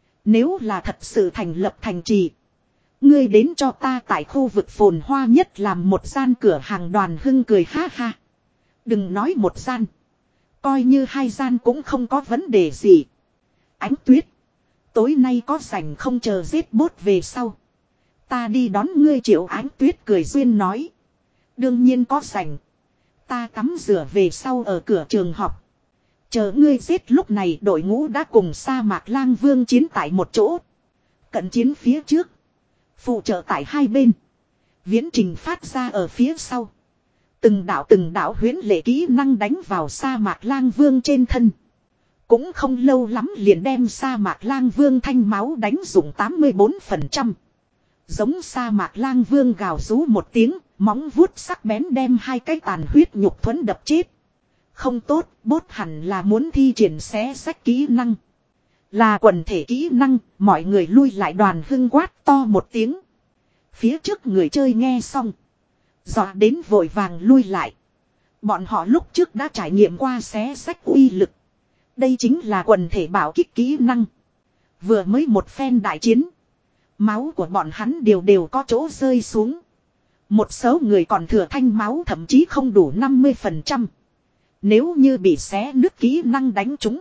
Nếu là thật sự thành lập thành trì. Ngươi đến cho ta tại khu vực phồn hoa nhất làm một gian cửa hàng. Đoàn Hưng cười ha ha. Đừng nói một gian. Coi như hai gian cũng không có vấn đề gì. Ánh Tuyết. Tối nay có rảnh không? Chờ giết bốt về sau. Ta đi đón ngươi. Triệu Ánh Tuyết cười duyên nói. Đương nhiên có rảnh. Ta tắm rửa về sau ở cửa trường học. Chờ ngươi giết. Lúc này đội ngũ đã cùng sa mạc lang vương chiến tại một chỗ. Cận chiến phía trước. Phụ trợ tại hai bên. Viễn trình phát ra ở phía sau. Từng đạo từng đạo huyễn lệ kỹ năng đánh vào sa mạc lang vương trên thân. Cũng không lâu lắm liền đem sa mạc lang vương thanh máu đánh dụng tám mươi bốn phần trăm. Giống sa mạc lang vương gào rú một tiếng, móng vuốt sắc bén đem hai cái tàn huyết nhục thuẫn đập chết. Không tốt, bốt hẳn là muốn thi triển xé sách kỹ năng. Là quần thể kỹ năng, mọi người lui lại. Đoàn Hưng quát to một tiếng. Phía trước người chơi nghe xong. Dọa đến vội vàng lui lại. Bọn họ lúc trước đã trải nghiệm qua xé sách uy lực. Đây chính là quần thể bảo kích kỹ năng. Vừa mới một phen đại chiến. Máu của bọn hắn đều đều có chỗ rơi xuống. Một số người còn thừa thanh máu thậm chí không đủ năm mươi phần trăm. Nếu như bị xé nứt kỹ năng đánh trúng.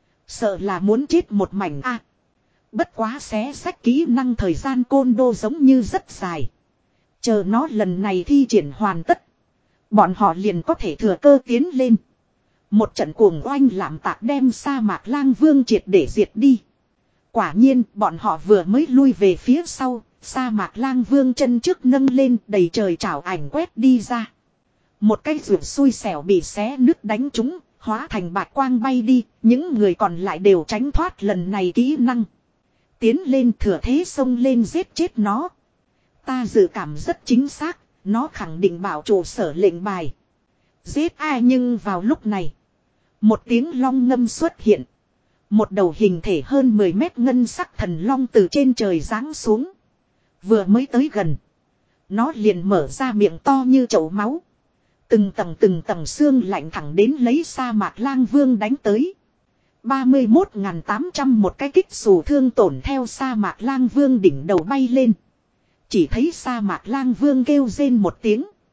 Sợ là muốn chết một mảnh a. À, bất quá xé sách kỹ năng thời gian côn đô giống như rất dài. Chờ nó lần này thi triển hoàn tất. Bọn họ liền có thể thừa cơ tiến lên. Một trận cuồng oanh làm tạc đem sa mạc lang vương triệt để diệt đi. Quả nhiên bọn họ vừa mới lui về phía sau. Sa mạc lang vương chân trước nâng lên đầy trời trảo ảnh quét đi ra. Một cái rượu xui xẻo bị xé nứt đánh trúng. Hóa thành bạch quang bay đi. Những người còn lại đều tránh thoát lần này kỹ năng. Tiến lên thừa thế xông lên giết chết nó. Ta dự cảm rất chính xác. Nó khẳng định bảo trụ sở lệnh bài. Giết ai nhưng vào lúc này. Một tiếng long ngâm xuất hiện. Một đầu hình thể hơn mười mét ngân sắc thần long từ trên trời giáng xuống. Vừa mới tới gần. Nó liền mở ra miệng to như chậu máu. Từng tầng từng tầng xương lạnh thẳng đến lấy sa mạc lang vương đánh tới. ba mươi mốt nghìn tám trăm một cái kích xù thương tổn theo sa mạc lang vương đỉnh đầu bay lên. Chỉ thấy sa mạc lang vương kêu rên một tiếng.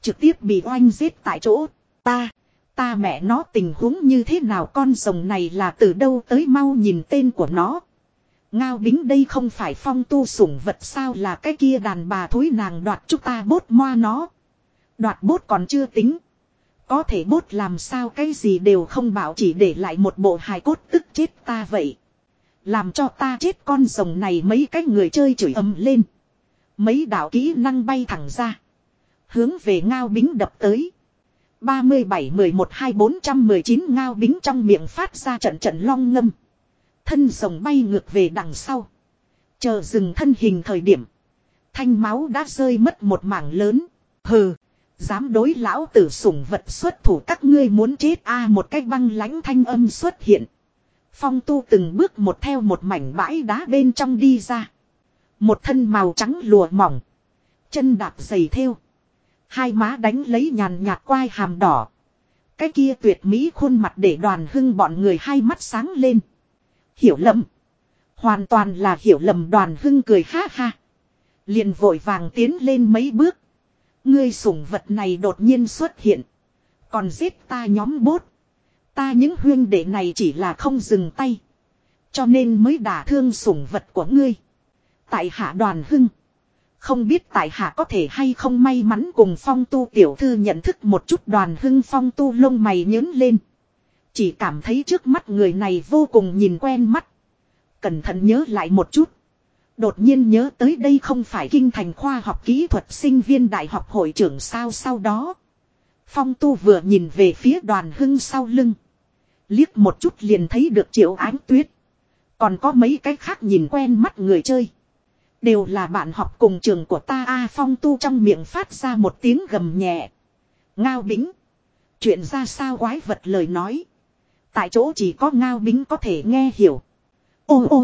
Trực tiếp bị oanh giết tại chỗ. Ta, ta mẹ nó tình huống như thế nào, con rồng này là từ đâu tới, mau nhìn tên của nó. Ngao Bính đây không phải Phong Tu sủng vật sao, là cái kia đàn bà thối nàng đoạt chúng ta bốt moa nó. Đoạt bốt còn chưa tính. Có thể bốt làm sao cái gì đều không bảo, chỉ để lại một bộ hài cốt, tức chết ta vậy. Làm cho ta chết, con rồng này. Mấy cái người chơi chửi ầm lên. Mấy đạo kỹ năng bay thẳng ra. Hướng về Ngao Bính đập tới. ba mươi bảy mười một hai bốn một chín Ngao Bính trong miệng phát ra trận trận long ngâm. Thân rồng bay ngược về đằng sau. Chờ dừng thân hình thời điểm. Thanh máu đã rơi mất một mảng lớn. Hừ. Dám đối lão tử sủng vật xuất thủ, các ngươi muốn chết a à, một cái băng lãnh thanh âm xuất hiện. Phong Tu từng bước một theo một mảnh bãi đá bên trong đi ra. Một thân màu trắng lụa mỏng. Chân đạp giày thêu. Hai má đánh lấy nhàn nhạt quai hàm đỏ. Cái kia tuyệt mỹ khuôn mặt để Đoàn Hưng bọn người hai mắt sáng lên. Hiểu lầm. Hoàn toàn là hiểu lầm. Đoàn Hưng cười ha ha. Liền vội vàng tiến lên mấy bước. Ngươi sủng vật này đột nhiên xuất hiện. Còn giết ta nhóm bốt. Ta những huyên đệ này chỉ là không dừng tay. Cho nên mới đả thương sủng vật của ngươi. Tại hạ Đoàn Hưng. Không biết tại hạ có thể hay không may mắn cùng Phong Tu tiểu thư nhận thức một chút. Đoàn Hưng Phong Tu lông mày nhớn lên. Chỉ cảm thấy trước mắt người này vô cùng nhìn quen mắt. Cẩn thận nhớ lại một chút. Đột nhiên nhớ tới đây không phải kinh thành khoa học kỹ thuật sinh viên đại học hội trưởng sao. Sau đó Phong Tu vừa nhìn về phía Đoàn Hưng sau lưng. Liếc một chút liền thấy được Triệu Ánh Tuyết. Còn có mấy cái khác nhìn quen mắt người chơi. Đều là bạn học cùng trường của ta a à, Phong Tu trong miệng phát ra một tiếng gầm nhẹ. Ngao Bính. Chuyện ra sao quái vật lời nói. Tại chỗ chỉ có Ngao Bính có thể nghe hiểu. Ô ô.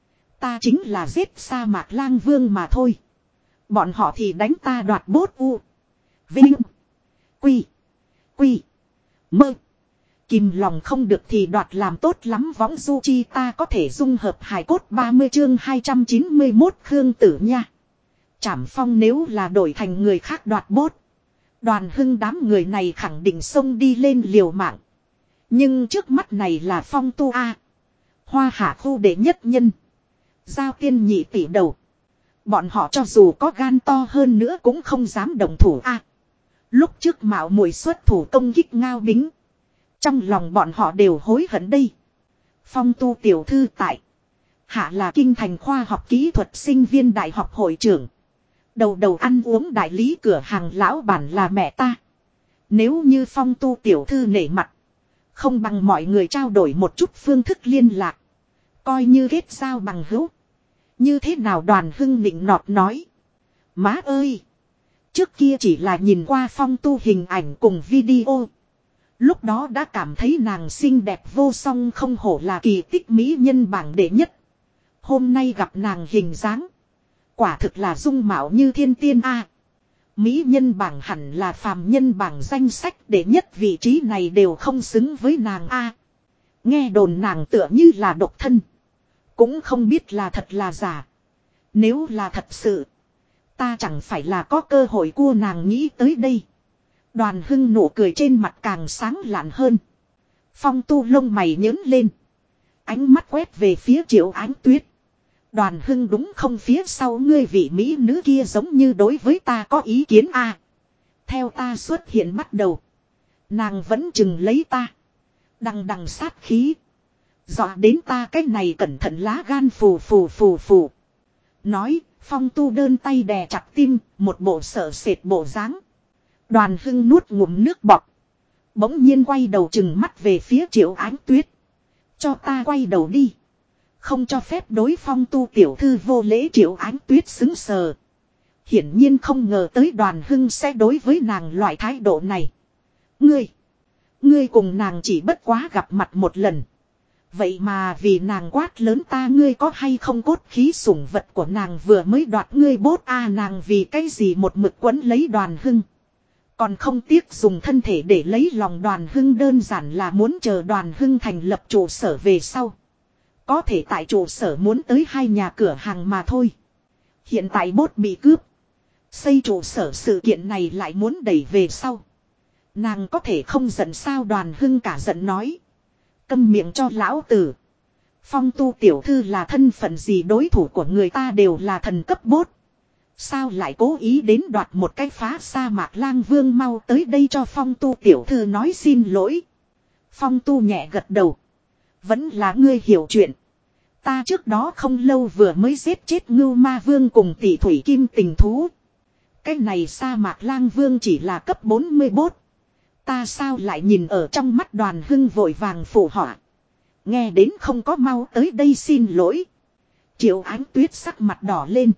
Ta chính là giết sa mạc lang vương mà thôi. Bọn họ thì đánh ta đoạt bốt u. Vinh. Quy. Quy. Mơ. Kìm lòng không được thì đoạt làm tốt lắm võng du chi, ta có thể dung hợp hài cốt. Ba mươi chương hai trăm chín mươi mốt Khương Tử nha. Trảm Phong nếu là đổi thành người khác đoạt bốt. Đoàn Hưng đám người này khẳng định xông đi lên liều mạng. Nhưng trước mắt này là Phong Tu A. Hoa Hạ khu đệ nhất nhân. Giao tiên nhị tỷ đầu. Bọn họ cho dù có gan to hơn nữa cũng không dám đồng thủ A. Lúc trước mạo muội xuất thủ công kích Ngao Bính. Trong lòng bọn họ đều hối hận đây. Phong Tu tiểu thư tại. Hạ là kinh thành khoa học kỹ thuật sinh viên đại học hội trưởng. Đầu đầu ăn uống đại lý cửa hàng lão bản là mẹ ta. Nếu như Phong Tu tiểu thư nể mặt. Không bằng mọi người trao đổi một chút phương thức liên lạc. Coi như kết giao bằng hữu. Như thế nào? Đoàn Hưng nịnh nọt nói. Má ơi. Trước kia chỉ là nhìn qua Phong Tu hình ảnh cùng video. Lúc đó đã cảm thấy nàng xinh đẹp vô song, không hổ là kỳ tích mỹ nhân bảng đệ nhất. Hôm nay gặp nàng hình dáng. Quả thực là dung mạo như thiên tiên a. Mỹ nhân bảng hẳn là phàm nhân bảng danh sách đệ nhất, vị trí này đều không xứng với nàng a. Nghe đồn nàng tựa như là độc thân. Cũng không biết là thật là giả. Nếu là thật sự, ta chẳng phải là có cơ hội cua nàng, nghĩ tới đây. Đoàn Hưng nụ cười trên mặt càng sáng lạn hơn. Phong Tu lông mày nhớn lên. Ánh mắt quét về phía Triệu Ánh Tuyết. Đoàn Hưng đúng không, phía sau ngươi vị mỹ nữ kia giống như đối với ta có ý kiến a. À, theo ta xuất hiện bắt đầu. Nàng vẫn chừng lấy ta. Đằng đằng sát khí. Dọa đến ta cái này cẩn thận lá gan phù phù phù phù. Nói, Phong Tu đơn tay đè chặt tim, một bộ sợ sệt bộ dáng. Đoàn Hưng nuốt ngụm nước bọt. Bỗng nhiên quay đầu chừng mắt về phía Triệu Ánh Tuyết. Cho ta quay đầu đi. Không cho phép đối Phong Tu tiểu thư vô lễ. Triệu Ánh Tuyết xứng sờ. Hiển nhiên không ngờ tới Đoàn Hưng sẽ đối với nàng loại thái độ này. Ngươi. Ngươi cùng nàng chỉ bất quá gặp mặt một lần. Vậy mà vì nàng quát lớn ta, ngươi có hay không cốt khí, sủng vật của nàng vừa mới đoạt ngươi bốt a. À, nàng vì cái gì một mực quấn lấy Đoàn Hưng. Còn không tiếc dùng thân thể để lấy lòng Đoàn Hưng, đơn giản là muốn chờ Đoàn Hưng thành lập trụ sở về sau. Có thể tại trụ sở muốn tới hai nhà cửa hàng mà thôi. Hiện tại bốt bị cướp. Xây trụ sở sự kiện này lại muốn đẩy về sau. Nàng có thể không giận sao? Đoàn Hưng cả giận nói. Câm miệng cho lão tử. Phong Tu tiểu thư là thân phận gì? Đối thủ của người ta đều là thần cấp bốt. Sao lại cố ý đến đoạt một cái phá sa mạc? Lang Vương mau tới đây cho Phong Tu tiểu thư nói xin lỗi. Phong Tu nhẹ gật đầu. Vẫn là ngươi hiểu chuyện. Ta trước đó không lâu vừa mới giết chết Ngưu Ma Vương cùng tỷ thủy kim tình thú. Cái này sa mạc Lang Vương chỉ là cấp bốn mươi bốt. Ta sao lại nhìn ở trong mắt? Đoàn Hưng vội vàng phụ họa. Nghe đến không có mau tới đây xin lỗi. Triệu Ánh Tuyết sắc mặt đỏ lên.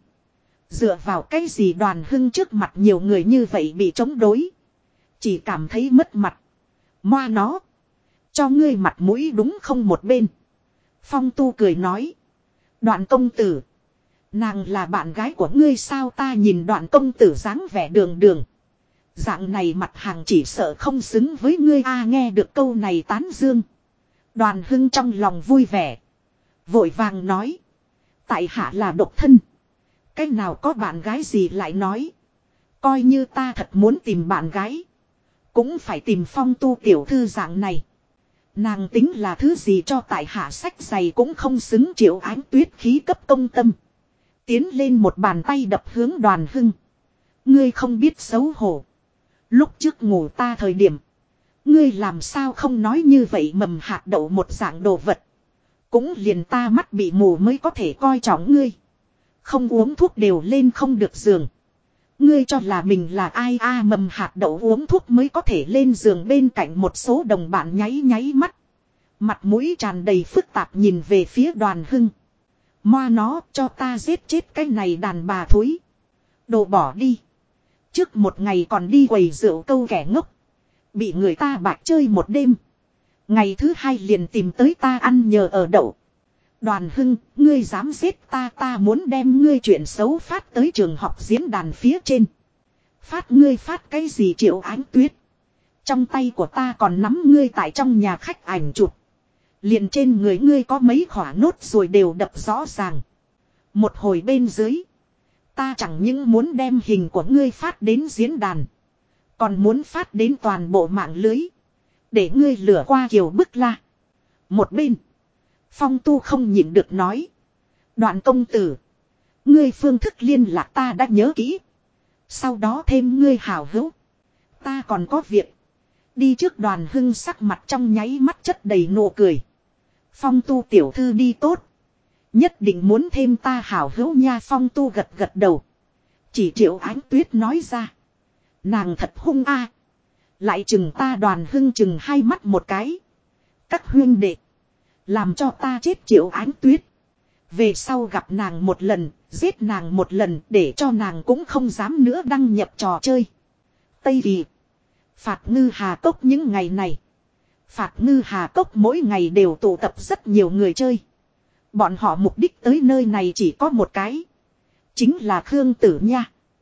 Dựa vào cái gì? Đoàn Hưng trước mặt nhiều người như vậy bị chống đối. Chỉ cảm thấy mất mặt. Moa nó. Cho ngươi mặt mũi đúng không? Một bên. Phong Tu cười nói. Đoạn công tử. Nàng là bạn gái của ngươi sao? Ta nhìn đoạn công tử dáng vẻ đường đường. Dạng này mặt hàng chỉ sợ không xứng với ngươi a. Nghe được câu này tán dương. Đoàn Hưng trong lòng vui vẻ. Vội vàng nói. Tại hạ là độc thân. Cái nào có bạn gái gì? Lại nói. Coi như ta thật muốn tìm bạn gái. Cũng phải tìm Phong Tu tiểu thư dạng này. Nàng tính là thứ gì cho tại hạ sách giày cũng không xứng. Triệu Ánh Tuyết khí cấp công tâm. Tiến lên một bàn tay đập hướng Đoàn Hưng. Ngươi không biết xấu hổ. Lúc trước ngủ ta thời điểm. Ngươi làm sao không nói như vậy? Mầm hạt đậu một dạng đồ vật. Cũng liền ta mắt bị mù mới có thể coi trọng ngươi. Không uống thuốc đều lên không được giường. Ngươi cho là mình là ai a? Mầm hạt đậu uống thuốc mới có thể lên giường. Bên cạnh một số đồng bạn nháy nháy mắt. Mặt mũi tràn đầy phức tạp nhìn về phía Đoàn Hưng. Moa nó, cho ta giết chết cái này đàn bà thúi. Đồ bỏ đi. Trước một ngày còn đi quầy rượu câu kẻ ngốc. Bị người ta bạc chơi một đêm. Ngày thứ hai liền tìm tới ta ăn nhờ ở đậu. Đoàn Hưng, ngươi dám giết ta? Ta muốn đem ngươi chuyện xấu phát tới trường học diễn đàn phía trên. Phát ngươi phát cái gì? Triệu Ánh Tuyết. Trong tay của ta còn nắm ngươi tại trong nhà khách ảnh chụp. Liền trên người ngươi có mấy khỏa nốt rồi đều đập rõ ràng. Một hồi bên dưới. Ta chẳng những muốn đem hình của ngươi phát đến diễn đàn. Còn muốn phát đến toàn bộ mạng lưới. Để ngươi lửa qua kiều bức la. Một bên. Phong Tu không nhịn được nói. Đoạn công tử. Ngươi phương thức liên lạc ta đã nhớ kỹ. Sau đó thêm ngươi hảo hữu. Ta còn có việc. Đi trước. Đoàn Hưng sắc mặt trong nháy mắt chất đầy nụ cười. Phong Tu tiểu thư đi tốt. Nhất định muốn thêm ta hảo hữu nha. Phong Tu gật gật đầu. Chỉ Triệu Ánh Tuyết nói ra. Nàng thật hung a. Lại chừng ta. Đoàn Hưng chừng hai mắt một cái. Các huynh đệ. Làm cho ta chết. Triệu Ánh Tuyết. Về sau gặp nàng một lần. Giết nàng một lần. Để cho nàng cũng không dám nữa đăng nhập trò chơi. Tây Kỳ. Phạt Ngư Hà Cốc những ngày này. Phạt Ngư Hà Cốc mỗi ngày đều tụ tập rất nhiều người chơi. Bọn họ mục đích tới nơi này chỉ có một cái. Chính là Khương Tử Nha.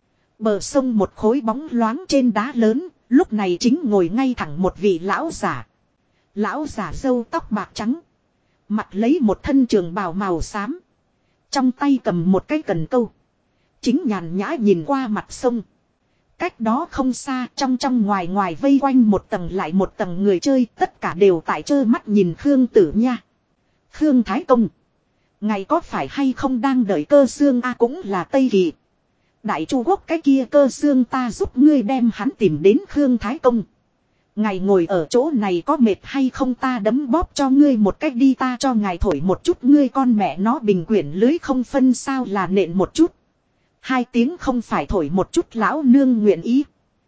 Bờ sông một khối bóng loáng trên đá lớn. Lúc này chính ngồi ngay thẳng một vị lão giả. Lão giả râu tóc bạc trắng. Mặt lấy một thân trường bào màu xám. Trong tay cầm một cái cần câu. Chính nhàn nhã nhìn qua mặt sông. Cách đó không xa, trong trong ngoài ngoài vây quanh một tầng lại một tầng người chơi, tất cả đều tại trơ mắt nhìn Khương Tử Nha. Khương Thái Công. Ngày có phải hay không đang đợi Cơ Xương a? Cũng là Tây Kỳ. Đại Chu Quốc cái kia Cơ Xương, ta giúp ngươi đem hắn tìm đến. Khương Thái Công. Ngài ngồi ở chỗ này có mệt hay không? Ta đấm bóp cho ngươi một cách đi. Ta cho ngài thổi một chút. Ngươi con mẹ nó bình quyển lưới không phân sao là nện một chút. Hai tiếng không phải thổi một chút. Lão nương nguyện ý.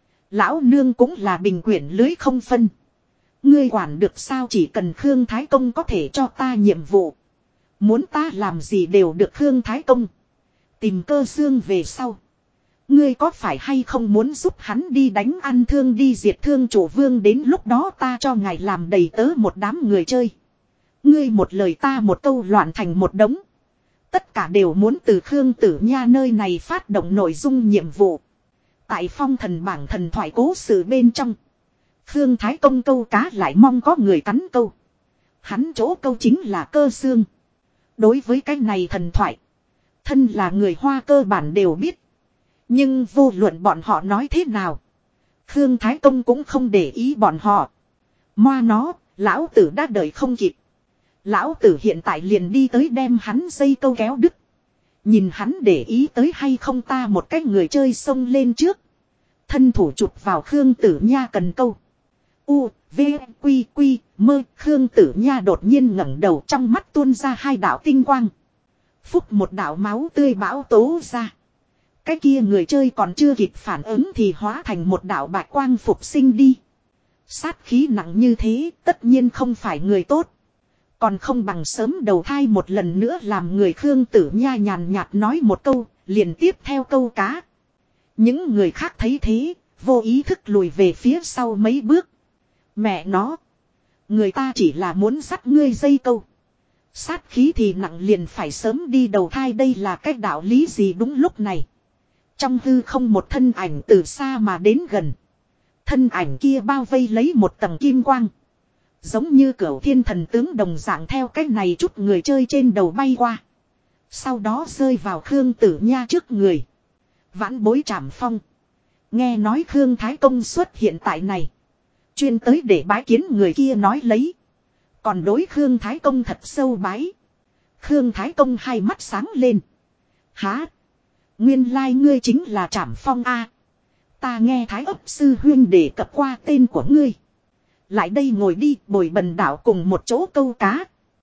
Lão nương cũng là bình quyển lưới không phân. Ngươi quản được sao? Chỉ cần Khương Thái Công có thể cho ta nhiệm vụ. Muốn ta làm gì đều được. Khương Thái Công. Tìm Cơ Xương về sau. Ngươi có phải hay không muốn giúp hắn đi đánh ăn thương, đi diệt Thương Chủ Vương? Đến lúc đó ta cho ngài làm đầy tớ một đám người chơi. Ngươi một lời ta một câu, loạn thành một đống. Tất cả đều muốn từ Khương Tử Nha nơi này phát động nội dung nhiệm vụ. Tại phong thần bảng thần thoại cố sự bên trong. Khương Thái Công câu cá lại mong có người cắn câu. Hắn chỗ câu chính là Cơ Xương. Đối với cái này thần thoại. Thân là người Hoa cơ bản đều biết. Nhưng vô luận bọn họ nói thế nào. Khương Thái Công cũng không để ý bọn họ. Moa nó, lão tử đã đợi không kịp. Lão tử hiện tại liền đi tới đem hắn dây câu kéo đứt. Nhìn hắn để ý tới hay không ta một cách người chơi xông lên trước. Thân thủ chụp vào Khương Tử Nha cần câu. U, V, Quy, Quy, mơ. Khương Tử Nha đột nhiên ngẩng đầu, trong mắt tuôn ra hai đạo tinh quang. Phúc một đạo máu tươi bão tố ra. Cái kia người chơi còn chưa kịp phản ứng thì hóa thành một đạo bạch quang phục sinh đi. Sát khí nặng như thế tất nhiên không phải người tốt. Còn không bằng sớm đầu thai một lần nữa làm người. Khương Tử Nha nhàn nhạt nói một câu, liền tiếp theo câu cá. Những người khác thấy thế, vô ý thức lùi về phía sau mấy bước. Mẹ nó, người ta chỉ là muốn dắt ngươi dây câu. Sát khí thì nặng liền phải sớm đi đầu thai, đây là cái đạo lý gì? Đúng lúc này, trong hư không một thân ảnh từ xa mà đến gần. Thân ảnh kia bao vây lấy một tầng kim quang. Giống như cửu thiên thần tướng đồng dạng theo cách này chút người chơi trên đầu bay qua. Sau đó rơi vào Khương Tử Nha trước người. Vãn bối Trảm Phong. Nghe nói Khương Thái Công xuất hiện tại này. Chuyên tới để bái kiến, người kia nói lấy. Còn đối Khương Thái Công thật sâu bái. Khương Thái Công hai mắt sáng lên. Hả? Nguyên lai ngươi chính là Trảm Phong a. Ta nghe Thái ấp sư huyên đề cập qua tên của ngươi. Lại đây ngồi đi, bồi bần đảo cùng một chỗ câu cá.